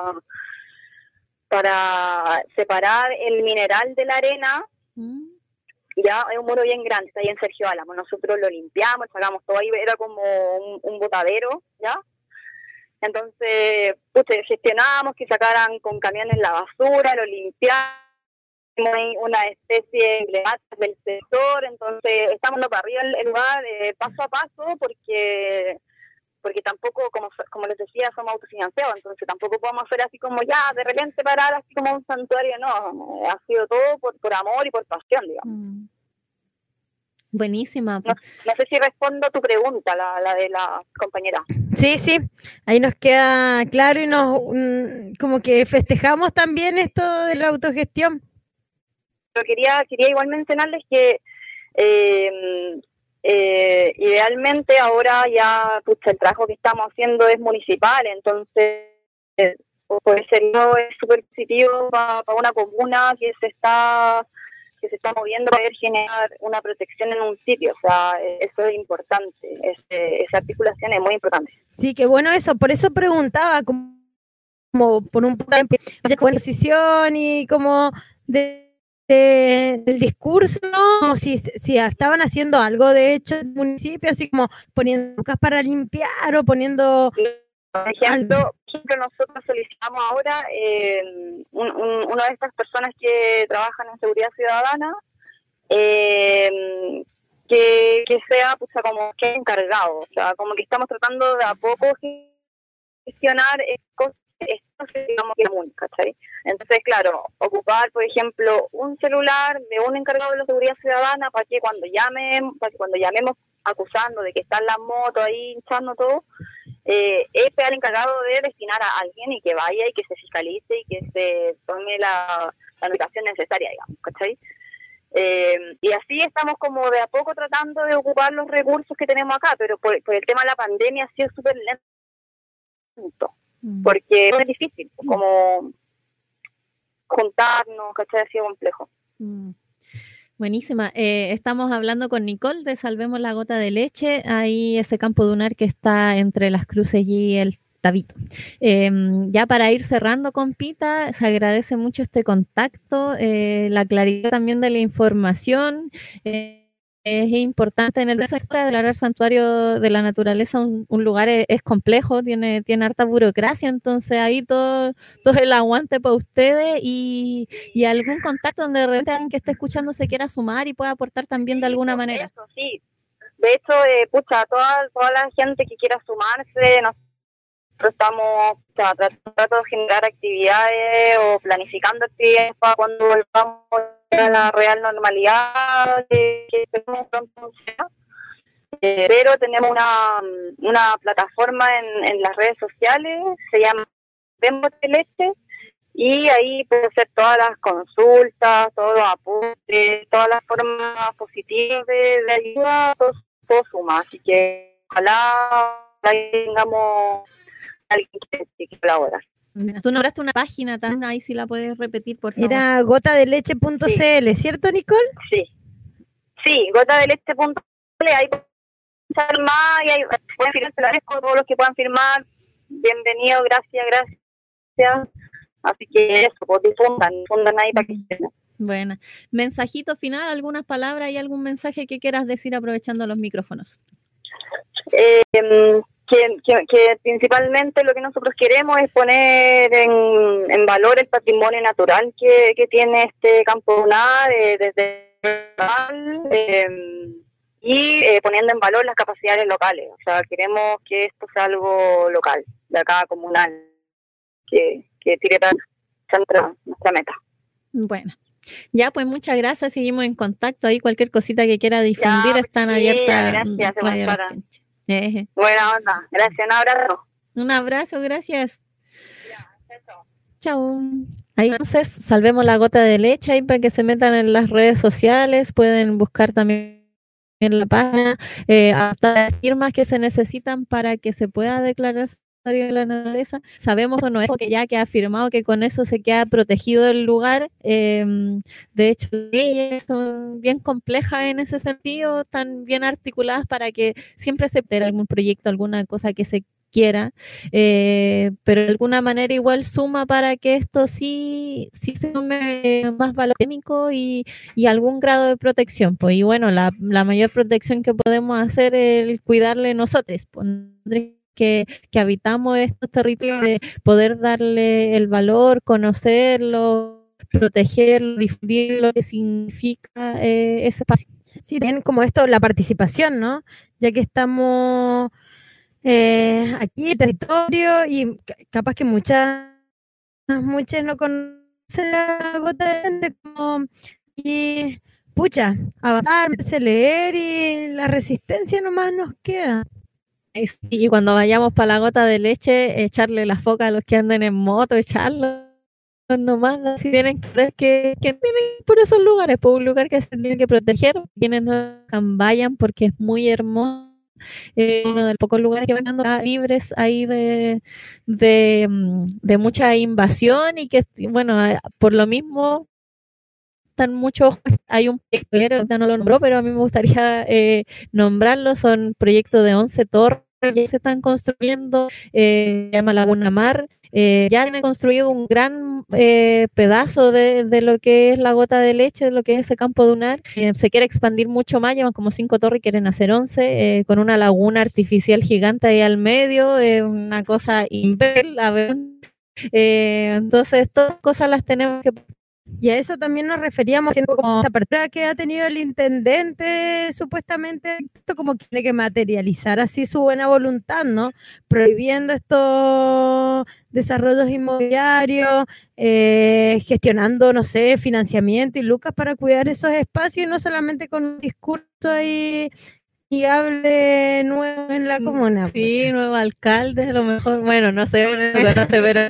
para separar el mineral de la arena. Ya es un muro bien grande, está ahí en Sergio Álamos. Nosotros lo limpiamos, sacamos todo ahí, era como un botadero, ¿ya? Entonces, gestionábamos que sacaran con camiones la basura, lo limpiamos, una especie emblemática del sector, entonces estamos para arriba el lugar paso a paso, porque tampoco, como les decía, somos autofinanciados, entonces tampoco podemos hacer así como ya, de repente parar así como un santuario, no, ha sido todo por amor y por pasión, digamos. Buenísima. No sé si respondo a tu pregunta, la de la compañera. Sí, ahí nos queda claro y nos como que festejamos también esto de la autogestión. Pero quería igual mencionarles que idealmente ahora ya el trabajo que estamos haciendo es municipal, entonces por ese lado es súper positivo para una comuna que se está moviendo para poder generar una protección en un sitio, o sea, eso es importante, esa articulación es muy importante. Sí, qué bueno eso, por eso preguntaba como por un punto de posición y como del discurso, ¿no? Como si estaban haciendo algo de hecho en el municipio, así como poniendo lucas para limpiar o poniendo... Por ejemplo, nosotros solicitamos ahora una de estas personas que trabajan en seguridad ciudadana que sea como que encargado, o sea, como que estamos tratando de a poco gestionar cosas, digamos, común, ¿cachai? Entonces, claro, ocupar, por ejemplo, un celular de un encargado de la seguridad ciudadana para que cuando llamemos acusando de que están las motos ahí hinchando todo, sea el encargado de destinar a alguien y que vaya y que se fiscalice y que se tome la medicación necesaria, digamos, ¿cachai? Y así estamos como de a poco tratando de ocupar los recursos que tenemos acá, pero por el tema de la pandemia ha sido súper lento, porque es difícil, como juntarnos, ¿cachai? Ha sido complejo. Buenísima. Estamos hablando con Nicole de Salvemos la Gota de Leche, ahí ese campo dunar que está entre Las Cruces y el Tabito. Ya para ir cerrando, compita, se agradece mucho este contacto, la claridad también de la información. Es importante en el caso de declarar santuario de la naturaleza un lugar es complejo, tiene harta burocracia, entonces ahí todo el aguante para ustedes y algún contacto donde de repente alguien que esté escuchando se quiera sumar y pueda aportar también de alguna manera. Eso, sí. De hecho, toda la gente que quiera sumarse, nosotros estamos tratando de generar actividades o planificando actividades para cuando volvamos a la real normalidad que tenemos pronto, pero tenemos una plataforma en las redes sociales, se llama Vemos de Leche, y ahí puedo hacer todas las consultas, todos los apuntes, todas las formas positivas de ayuda, todo suma, así que ojalá tengamos alguien que colabora. Tú nombraste una página también, ahí sí la puedes repetir, por favor. Era gotadeleche.cl, ¿cierto, Nicole? Sí, gotadeleche.cl, ahí pueden pensar más y ahí pueden firmar, se lo agradezco a todos los que puedan firmar. Bienvenido, gracias. Así que eso, pues difundan ahí para que estén. Bueno, mensajito final, algunas palabras y algún mensaje que quieras decir aprovechando los micrófonos. Que principalmente lo que nosotros queremos es poner en valor el patrimonio natural que tiene este campo lunar desde y poniendo en valor las capacidades locales. O sea, queremos que esto sea algo local, de acá comunal, que tire para nuestra meta. Bueno, ya pues muchas gracias, seguimos en contacto ahí, cualquier cosita que quiera difundir Ya, están sí, abiertas. gracias, Radio Sara. Argentina. Buena onda, gracias, un abrazo. Un abrazo, gracias. Chao. Ahí entonces salvemos la gota de leche ahí para que se metan en las redes sociales, pueden buscar también en la página hasta las firmas que se necesitan para que se pueda declarar de la naturaleza. Sabemos o no es porque ya que ha afirmado que con eso se queda protegido el lugar. De hecho, ellas son bien complejas en ese sentido, están bien articuladas para que siempre se tenga algún proyecto, alguna cosa que se quiera, pero de alguna manera igual suma para que esto sí se tome más valor académico y algún grado de protección. Pues, y bueno, la mayor protección que podemos hacer es cuidarle nosotros, que habitamos estos territorios, de poder darle el valor, conocerlo, protegerlo, difundir lo que significa ese espacio. Sí, también como esto, la participación, ¿no? Ya que estamos aquí en territorio y capaz que muchas no conocen la gota de leche como y pucha, avanzar, leer y la resistencia nomás nos queda. Y cuando vayamos para la gota de leche, echarle la foca a los que anden en moto, echarlo nomás, si tienen que ver que tienen por esos lugares, por un lugar que se tiene que proteger, quienes no vayan porque es muy hermoso. Uno de los pocos lugares que van andando libres ahí de mucha invasión y que, bueno, por lo mismo están muchos, hay un proyecto, ahorita no lo nombró, pero a mí me gustaría nombrarlo, son proyectos de 11 torres que se están construyendo, se llama Laguna Mar, ya han construido un gran pedazo de lo que es la gota de leche, de lo que es ese campo dunar, se quiere expandir mucho más, llevan como 5 torres y quieren hacer 11, con una laguna artificial gigante ahí al medio, una cosa impecable, entonces todas cosas las tenemos que... Y a eso también nos referíamos, siendo como esta apertura que ha tenido el intendente, supuestamente, esto como que tiene que materializar así su buena voluntad, ¿no? Prohibiendo estos desarrollos inmobiliarios, gestionando, no sé, financiamiento y lucas para cuidar esos espacios y no solamente con un discurso ahí y hable nuevo en la comuna. Sí, pues. Nuevo alcalde, a lo mejor, bueno, no sé, pero...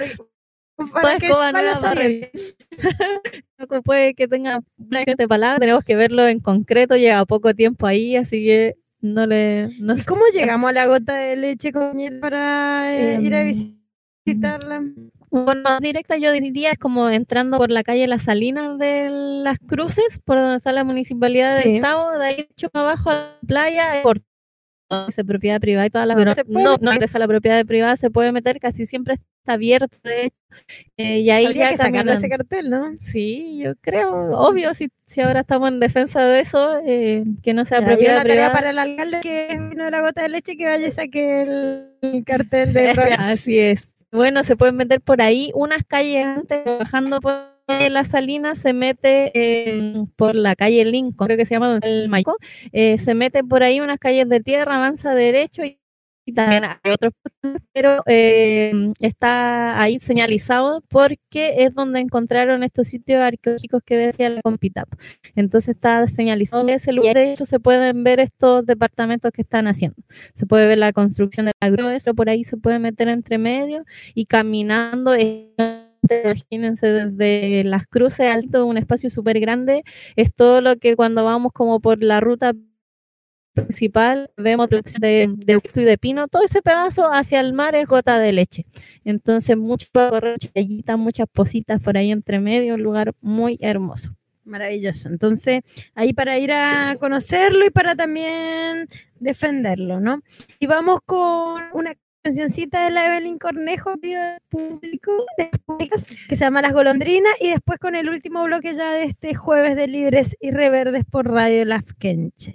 puede que tenga una gente palabra, tenemos que verlo en concreto, lleva poco tiempo ahí, así que no sé. ¿Cómo llegamos a la gota de leche con él para ir a visitarla? Bueno, más directa yo diría es como entrando por la calle Las Salinas de las Cruces, por donde está la municipalidad del Estado, de ahí hecho para abajo a la playa, por esa propiedad privada y toda la no ingresa a la propiedad privada, se puede meter, casi siempre está abierto, de hecho, y ahí habría ya que sacarle ese cartel, ¿no? Sí, yo creo, obvio, si ahora estamos en defensa de eso, que no sea propiedad privada. Para el alcalde que vino de la gota de leche, que vaya y saque el cartel de así es. Bueno, se pueden meter por ahí unas calles antes, bajando por Las Salinas, se mete por la calle Lincoln, creo que se llama el Maico, se mete por ahí unas calles de tierra, avanza derecho y también hay otros, pero está ahí señalizado porque es donde encontraron estos sitios arqueológicos que decía la Compitap. Entonces está señalizado en ese lugar. De hecho, se pueden ver estos departamentos que están haciendo. Se puede ver la construcción del agro, eso por ahí se puede meter entre medio y caminando imagínense desde Las Cruces Alto, un espacio súper grande, es todo lo que cuando vamos como por la ruta principal, vemos de eucalipto y de pino, todo ese pedazo hacia el mar es Gota de Leche. Entonces, mucho para correr, chayitas, muchas positas por ahí entre medio, un lugar muy hermoso. Maravilloso. Entonces, ahí para ir a conocerlo y para también defenderlo, ¿no? Y vamos con una cancioncita de la Evelyn Cornejo, público, que se llama Las Golondrinas, y después con el último bloque ya de este jueves de Libres y Reverdes por Radio Lafkenche.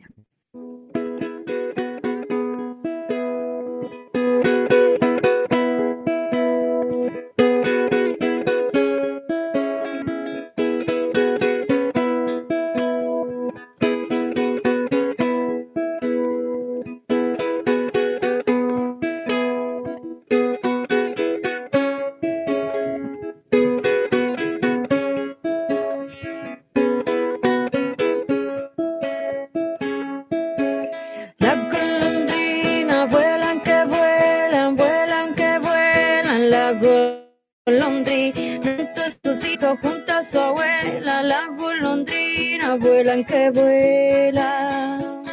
Vuelan que vuelan.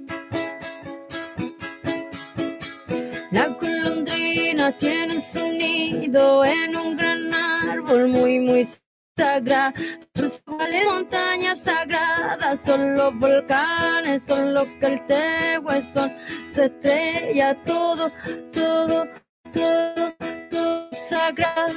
Las golondrinas tienen su nido en un gran árbol muy, muy sagrado. Sus montañas sagradas son los volcanes, son los caltehues, son se estrella, todo, todo, todo, todo sagrado.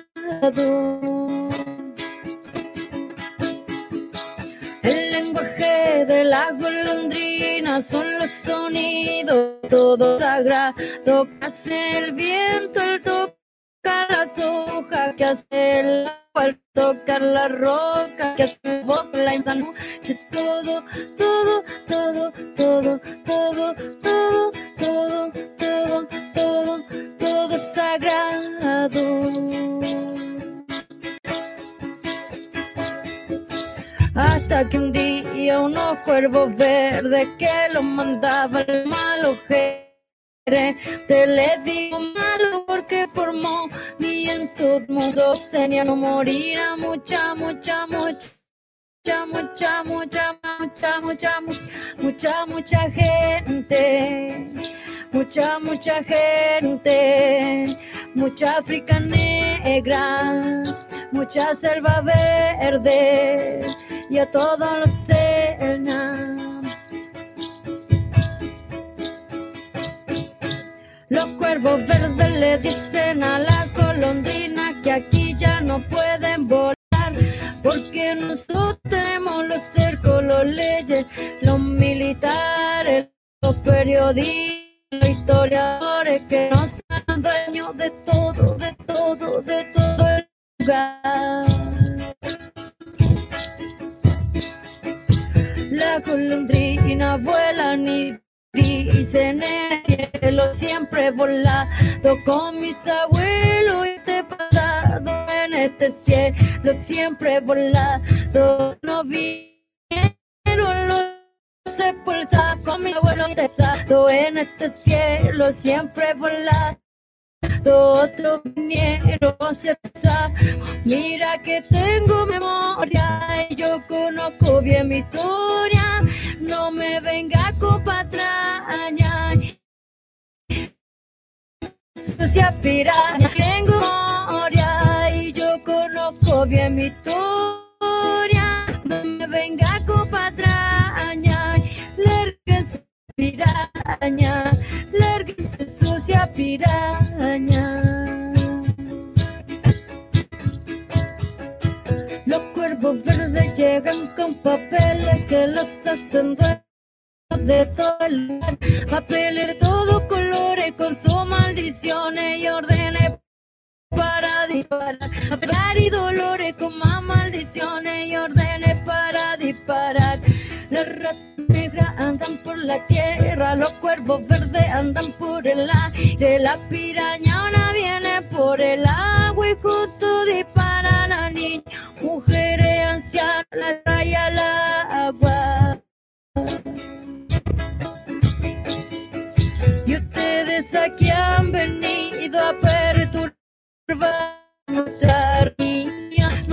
El lenguaje de las golondrinas son los sonidos, todo sagrado que hace el viento al tocar las hojas, que hace el agua al tocar la roca, que hace el bosque la noche, todo, todo, todo, todo, todo, todo, todo, todo, todo, todo sagrado. Hasta que un día unos cuervos verdes que los mandaba el malo gerente, les digo malo porque por movimiento mundo sería no morir a mucha, mucha, mucha, mucha, mucha, mucha, mucha, mucha, mucha gente, mucha, mucha gente, mucha África negra, mucha selva verde y a todos los cenan. Los cuervos verdes le dicen a la golondrina que aquí ya no pueden volar, porque nosotros tenemos los cercos, los leyes, los militares, los periodistas, los historiadores que nos son dueños de todo, de todo, de todo el lugar. Las golondrinas vuelan y dicen en el cielo siempre volado con mis abuelos y te pasado en este cielo siempre volado. No vieron los expulsados con mis abuelos y te pasado en este cielo siempre volado. Otros vinieron se pasar. Mira que tengo memoria y yo conozco bien mi historia. No me venga con patraña. Sucia piraña. Tengo memoria y yo conozco bien mi historia. No me venga con patraña. Lárguense piraña. Lárguense sucia piraña. Los cuervos verdes llegan con papeles que los hacen dueños de todo el lugar. Papeles de todos colores con sus maldiciones y órdenes para disparar. Papelar y dolores con más maldiciones y órdenes para disparar. Las ratas negras andan por la tierra, los cuervos verdes andan por el aire, la pirañona viene por el agua y justo disparan a niños, mujeres, ancianas, la raya al agua. Y ustedes aquí han venido a perturbar nuestra vida.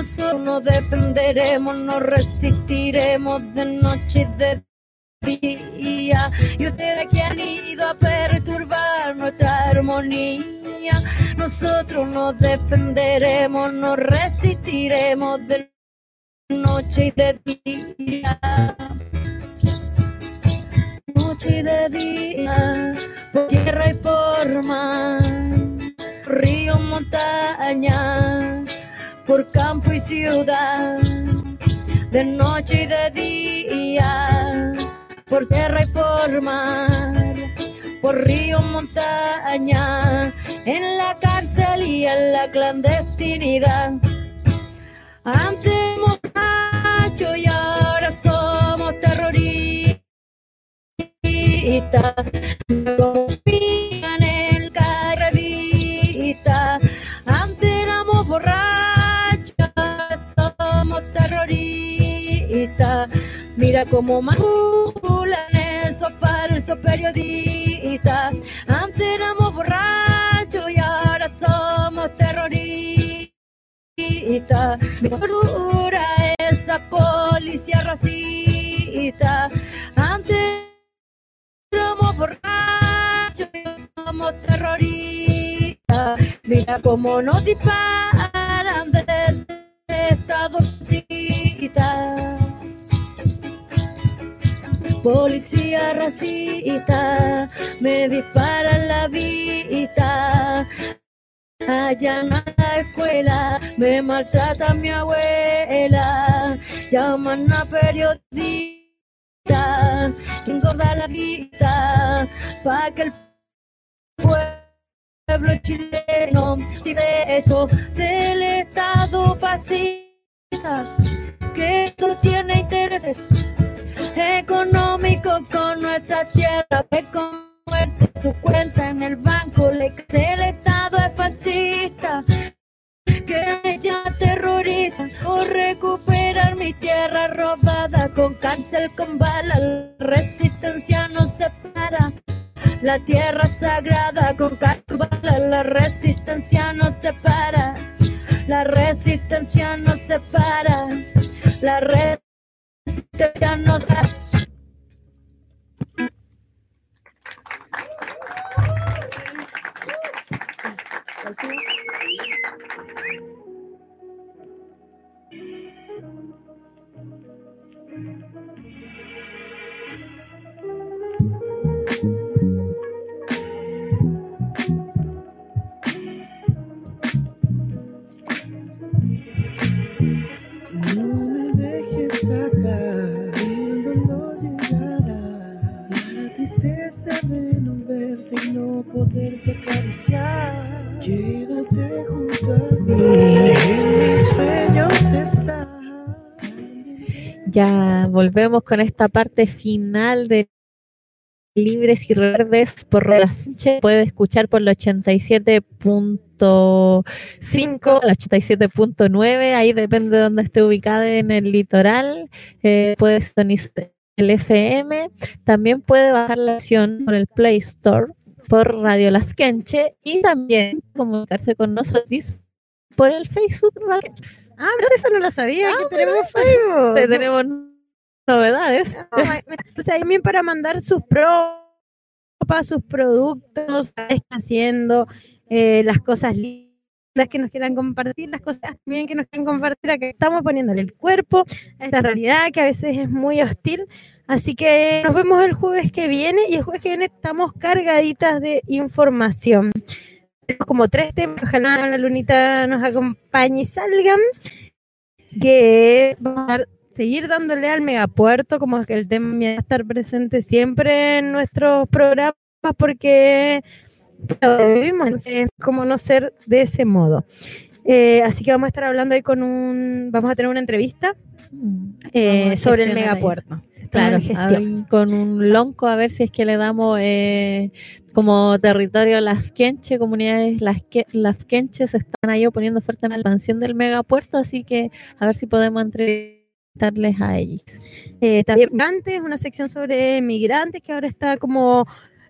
nosotros nos defenderemos, nos resistiremos de noche y de día. Y ustedes que han ido a perturbar nuestra armonía, nosotros nos defenderemos, nos resistiremos de noche y de día. Noche y de día, por tierra y por mar, río, montaña, por campo y ciudad, de noche y de día, por tierra y por mar, por río, montaña, en la cárcel y en la clandestinidad. Antes borracho y ahora somos terroristas. En el revista. Antes éramos borrachos, somos terroristas. Mira cómo manipulan esos falsos periodistas. Antes éramos borrachos y ahora somos terroristas. Mira dura esa policía racista. Antes somos borrachos y somos terroristas. Mira cómo nos disparan desde Estados Unidos. Policía racista, me disparan la vista. Allá en la escuela me maltrata mi abuela. Llaman a periodistas que engorda la vida para que el pueblo chileno tire esto del Estado fascista que sostiene intereses económicos con nuestra tierra, que convierte su cuenta en el banco, le cree el Estado es fascista, que me llama terrorista por recuperar mi tierra robada, con cárcel, con bala, la resistencia nos separa. La tierra sagrada con cárcel, con bala, la resistencia nos separa. La resistencia nos separa. La resistencia nos da. No me dejes acá, el dolor llegará, la tristeza de no verte y no poderte acariciar. Quédate junto a mí, en mis sueños está. Ya volvemos con esta parte final de Libres y Verdes por Radio La Fenche. Puede escuchar por el 87.5, el 87.9, ahí depende de dónde esté ubicada en el litoral. Puede sintonizar el FM. También puede bajar la versión por el Play Store por Radio La Fenche y también comunicarse con nosotros por el Facebook Radio. Ah, pero eso no lo sabía, que tenemos Facebook. Tenemos novedades. O sea, también para mandar sus propas, sus productos, que están haciendo, las cosas lindas que nos quieran compartir, las cosas también que nos quieran compartir, a que estamos poniéndole el cuerpo a esta realidad que a veces es muy hostil. Así que nos vemos el jueves que viene, y el jueves que viene estamos cargaditas de información. Tenemos como 3 temas, ojalá la lunita nos acompañe y salgan, que vamos a seguir dándole al megapuerto, como que el tema va a estar presente siempre en nuestros programas, porque vivimos, entonces, cómo no ser de ese modo. Así que vamos a estar hablando ahí vamos a tener una entrevista sobre el megapuerto. Claro, con un lonco, a ver si es que le damos como territorio lafkenche, comunidades lafkenches están ahí oponiendo fuerte a la expansión del megapuerto, así que a ver si podemos entrevistarles a ellos. También migrantes, una sección sobre migrantes que ahora está como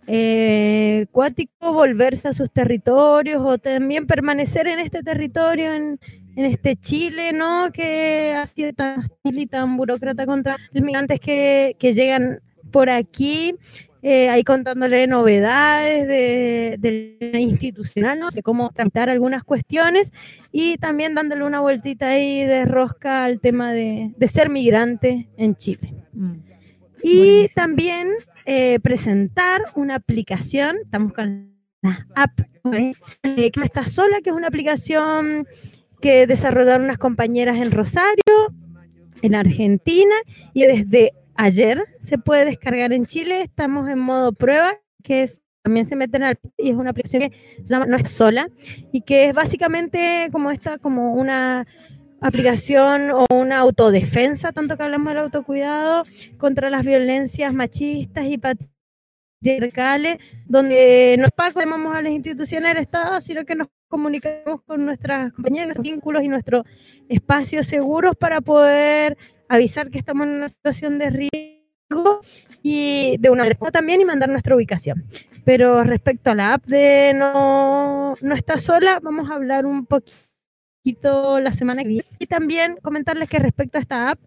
cuático volverse a sus territorios o también permanecer en este territorio, en este Chile, ¿no? Que ha sido tan hostil y tan burócrata contra los migrantes que llegan por aquí, ahí contándole novedades de institucional, ¿no? De cómo tramitar algunas cuestiones y también dándole una vueltita ahí de rosca al tema de ser migrante en Chile. Y también presentar una aplicación, estamos con la app, que no está sola, que es una aplicación que desarrollaron unas compañeras en Rosario, en Argentina, y desde ayer se puede descargar en Chile. Estamos en modo prueba, que también se meten y es una aplicación que se llama No es sola, y que es básicamente como una aplicación o una autodefensa, tanto que hablamos del autocuidado, contra las violencias machistas y patriarcales, donde no llamamos a las instituciones del Estado, sino que nos comunicamos con nuestras compañeras, nuestros vínculos y nuestros espacios seguros para poder avisar que estamos en una situación de riesgo y de una manera también y mandar nuestra ubicación. Pero respecto a la app de No está sola, vamos a hablar un poquito la semana que viene. Y también comentarles que respecto a esta app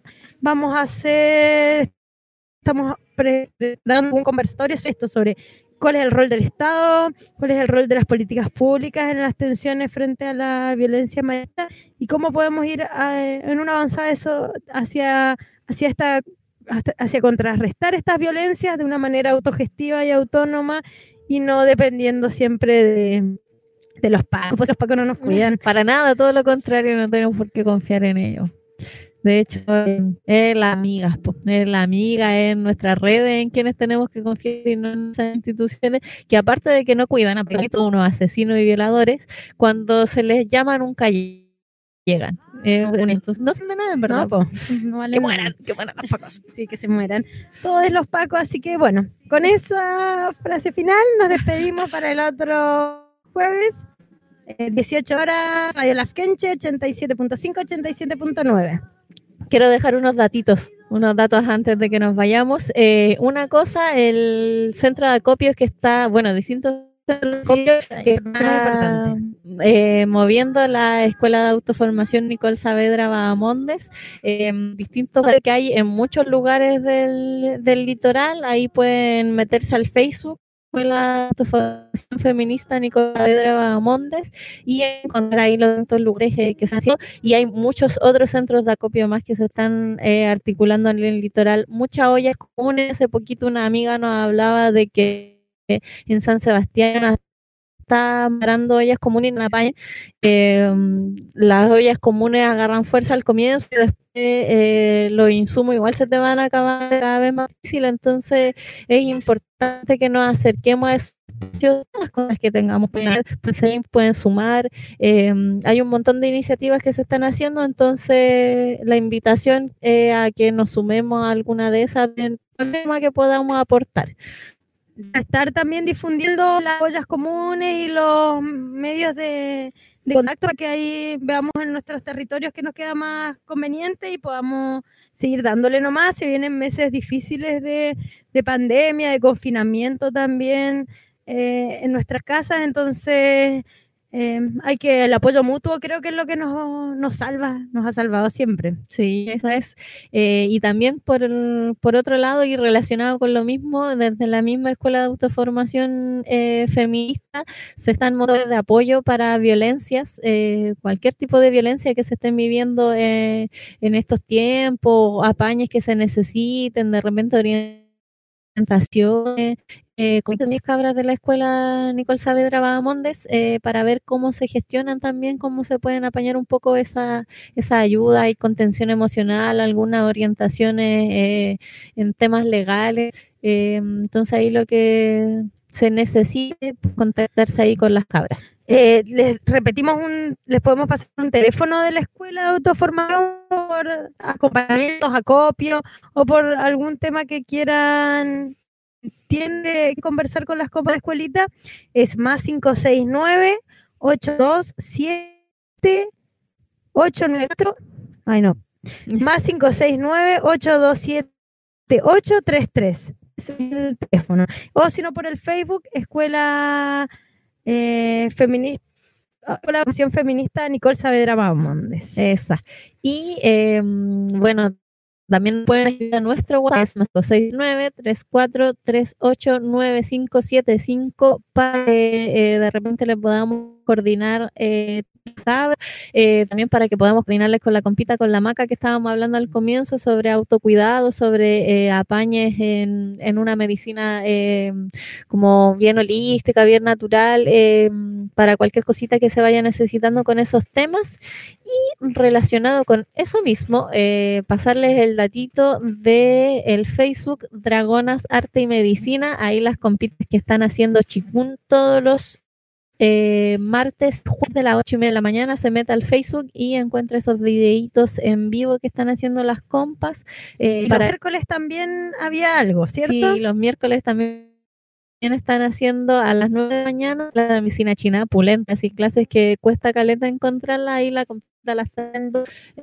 estamos preparando un conversatorio sobre cuál es el rol del Estado, cuál es el rol de las políticas públicas en las tensiones frente a la violencia machista y cómo podemos ir en una avanzada eso hacia contrarrestar estas violencias de una manera autogestiva y autónoma y no dependiendo siempre de los pacos, pues los pacos no nos cuidan. Para nada, todo lo contrario, no tenemos por qué confiar en ellos. De hecho, es la amiga, es nuestra red en quienes tenemos que confiar y no en esas instituciones que aparte de que no cuidan a todos unos asesinos y violadores, cuando se les llama nunca llegan. Entonces, no son de nada, en verdad. No vale que mueran los pacos. Sí, que se mueran todos los pacos. Así que bueno, con esa frase final nos despedimos para el otro jueves, 18 horas, Radio Lafkenche, 87.5, 87.9. Quiero dejar unos datos antes de que nos vayamos. Una cosa, el centro de acopios que está, distintos que está moviendo la Escuela de Autoformación Nicole Saavedra Bahamondes, distintos que hay en muchos lugares del litoral. Ahí pueden meterse al Facebook, Escuela de Autoformación Feminista Nicole Saavedra Bahamondes, y encontrar ahí los distintos lugares que se han sido, y hay muchos otros centros de acopio más que se están articulando en el litoral, muchas ollas comunes. Hace poquito una amiga nos hablaba de que en San Sebastián está parando ollas comunes en la paña. Las ollas comunes agarran fuerza al comienzo y después los insumos igual se te van a acabar cada vez más difícil. Entonces es importante que nos acerquemos a esos espacios, las cosas que tengamos pueden sumar. Hay un montón de iniciativas que se están haciendo, entonces la invitación a que nos sumemos a alguna de esas del tema que podamos aportar. Estar también difundiendo las ollas comunes y los medios de contacto para que ahí veamos en nuestros territorios que nos queda más conveniente y podamos seguir dándole nomás. Se vienen meses difíciles de pandemia, de confinamiento también en nuestras casas, entonces hay que el apoyo mutuo creo que es lo que nos salva, nos ha salvado siempre. Sí, eso es. Y también por otro lado y relacionado con lo mismo, desde la misma Escuela de Autoformación Feminista se están motores de apoyo para violencias, cualquier tipo de violencia que se estén viviendo en estos tiempos, apañes que se necesiten, de repente orientaciones, con mis cabras de la Escuela Nicole Saavedra Bahamondes, para ver cómo se gestionan también, cómo se pueden apañar un poco esa ayuda y contención emocional, algunas orientaciones en temas legales. Entonces ahí lo que se necesite, contactarse ahí con las cabras. Les repetimos, les podemos pasar un teléfono de la Escuela de Autoformación por acompañamientos, acopio o por algún tema que quieran tiende a conversar con las copas de la escuelita. Es más 569-827-894. Ay, no. Más 569-827-833. el teléfono. O si no, por el Facebook, Escuela Feminista. La Acción Feminista Nicole Saavedra Bahamondes. Esa. Y bueno, también pueden ir a nuestro WhatsApp, 6934389575, para que de repente le podamos coordinar también para que podamos coordinarles con la compita, con la Maca, que estábamos hablando al comienzo sobre autocuidado, sobre apañes en una medicina como bien holística, bien natural, para cualquier cosita que se vaya necesitando con esos temas. Y relacionado con eso mismo, pasarles el datito de el Facebook Dragonas Arte y Medicina. Ahí las compitas que están haciendo chikun todos los martes, jueves de las 8:30 de la mañana, se mete al Facebook y encuentra esos videitos en vivo que están haciendo las compas. Los miércoles también había algo, ¿cierto? Sí, los miércoles también están haciendo a las 9 de la mañana la medicina china pulenta, así clases que cuesta caleta encontrarla, ahí la compita la está dando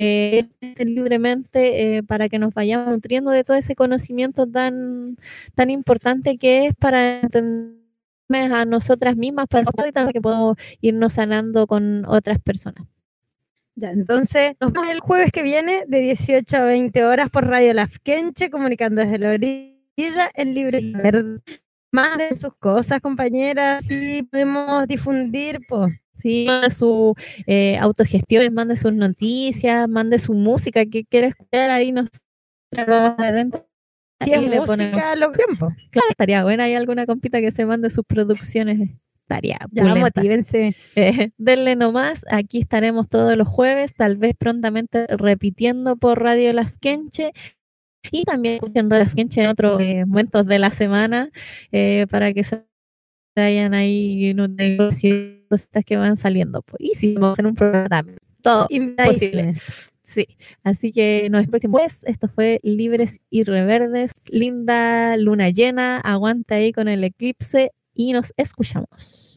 libremente para que nos vayamos nutriendo de todo ese conocimiento tan importante que es para entender a nosotras mismas, para que podamos irnos sanando con otras personas. Ya, entonces nos vemos el jueves que viene de 18 a 20 horas por Radio Lafkenche, comunicando desde la orilla en Libre y Verde. Manden sus cosas, compañeras, y podemos difundir, pues. Sí, mande su autogestión, mande sus noticias, mande su música que quiera escuchar, ahí nos vamos adentro. Si es música, lo tiempo. Claro, estaría buena. Hay alguna compita que se mande sus producciones. Estaría ya, motívense. Denle nomás. Aquí estaremos todos los jueves, tal vez prontamente repitiendo por Radio Lafkenche. Y también escuchen Radio Lafkenche en otros momentos de la semana para que se vayan ahí cositas que van saliendo. Y si vamos en un programa también. Todo posible. Sí, así que nos próximo pues, esto fue Libres y Reverdes, linda luna llena, aguanta ahí con el eclipse y nos escuchamos.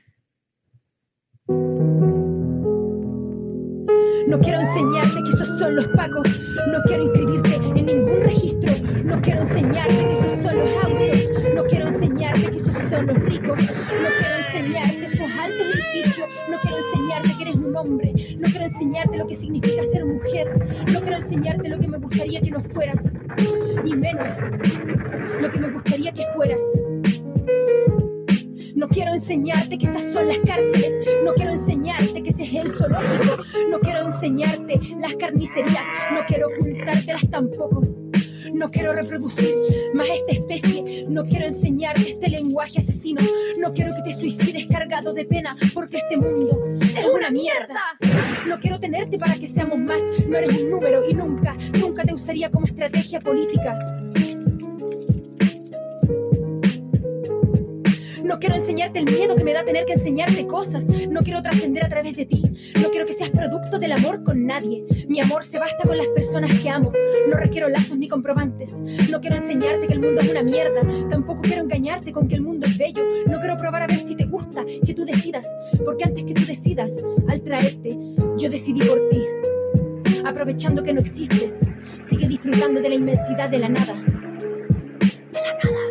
No quiero enseñarte que esos son los pacos, no quiero inscribirte en ningún registro, no quiero enseñarte que esos son los autos, no quiero enseñarte que esos son los ricos, no quiero enseñarte esos altos edificios, no quiero enseñarte que eres un hombre, no quiero enseñarte lo que significa ser mujer, no quiero enseñarte lo que me gustaría que no fueras, y menos lo que me gustaría que fueras. No quiero enseñarte que esas son las cárceles, no quiero enseñarte que ese es el zoológico, no quiero enseñarte las carnicerías, no quiero ocultártelas tampoco. No quiero reproducir más esta especie, no quiero enseñarte este lenguaje asesino, no quiero que te suicides cargado de pena, porque este mundo es una mierda. No quiero tenerte para que seamos más, no eres un número y nunca te usaría como estrategia política. No quiero enseñarte el miedo que me da tener que enseñarte cosas. No quiero trascender a través de ti. No quiero que seas producto del amor con nadie. Mi amor se basta con las personas que amo. No requiero lazos ni comprobantes. No quiero enseñarte que el mundo es una mierda. Tampoco quiero engañarte con que el mundo es bello. No quiero probar a ver si te gusta, que tú decidas. Porque antes que tú decidas, al traerte, yo decidí por ti. Aprovechando que no existes, sigue disfrutando de la inmensidad de la nada. De la nada.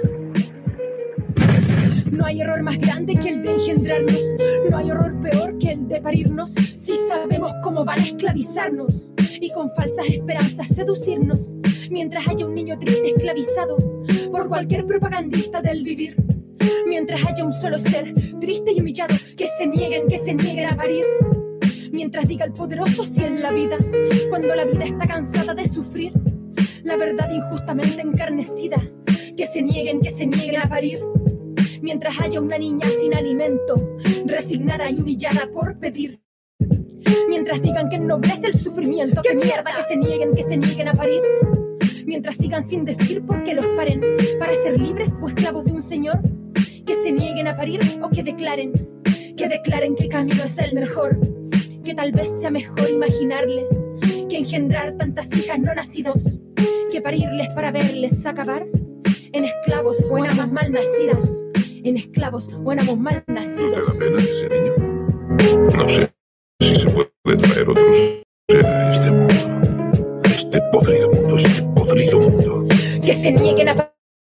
No hay error más grande que el de engendrarnos. No hay horror peor que el de parirnos. Si sabemos cómo van a esclavizarnos y con falsas esperanzas seducirnos, mientras haya un niño triste esclavizado por cualquier propagandista del vivir, mientras haya un solo ser triste y humillado que se nieguen a parir, mientras diga el poderoso así en la vida, cuando la vida está cansada de sufrir, la verdad injustamente encarnecida, que se nieguen a parir. Mientras haya una niña sin alimento, resignada y humillada por pedir. Mientras digan que ennoblece el sufrimiento, que mierda, que se nieguen a parir. Mientras sigan sin decir por qué los paren, para ser libres o esclavos de un señor. Que se nieguen a parir o que declaren que el camino es el mejor. Que tal vez sea mejor imaginarles que engendrar tantas hijas no nacidas, que parirles para verles acabar en esclavos o en amos mal nacidos. En esclavos o en amos mal nacidos. ¿No te da pena ese niño? No sé si se puede traer otro ser a este mundo. A este podrido mundo, Que se nieguen a parir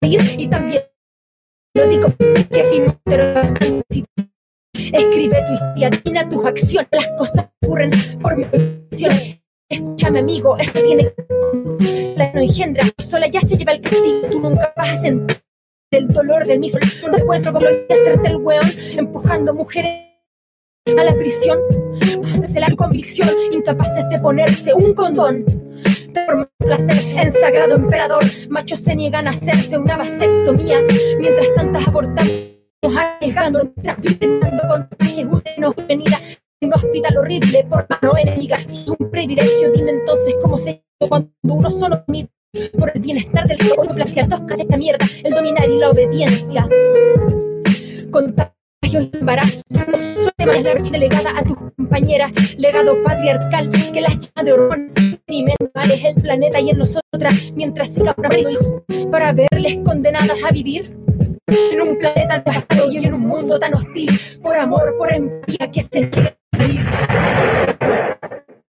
y también lo digo que si no te lo escribe tu historia, adivina tus acciones, las cosas ocurren por mi acción. Escúchame, amigo, esto tiene la no engendra, sola ya se lleva el castigo, tú nunca vas a sentir el dolor del mismo, no puedes solo hacerte el weón, empujando mujeres a la prisión, hace la convicción, incapaces de ponerse un condón. Por placer en sagrado emperador, machos se niegan a hacerse una vasectomía, mientras tantas abortamos arriesgando, transfiriendo con una venida en un hospital horrible por mano enemiga. Si es un privilegio, dime entonces cómo se hizo cuando uno solo mide por el bienestar del juego, placer dos de esta mierda, el dominar y la obediencia. Contagio y embarazo, no solo es la versión delegada a tus compañeras, legado patriarcal que las llama de hormonas, experimentales el planeta y en nosotras, mientras sigan pariendo hijos para verles condenadas a vivir en un planeta devastado y en un mundo tan hostil, por amor, por empatía que se niegue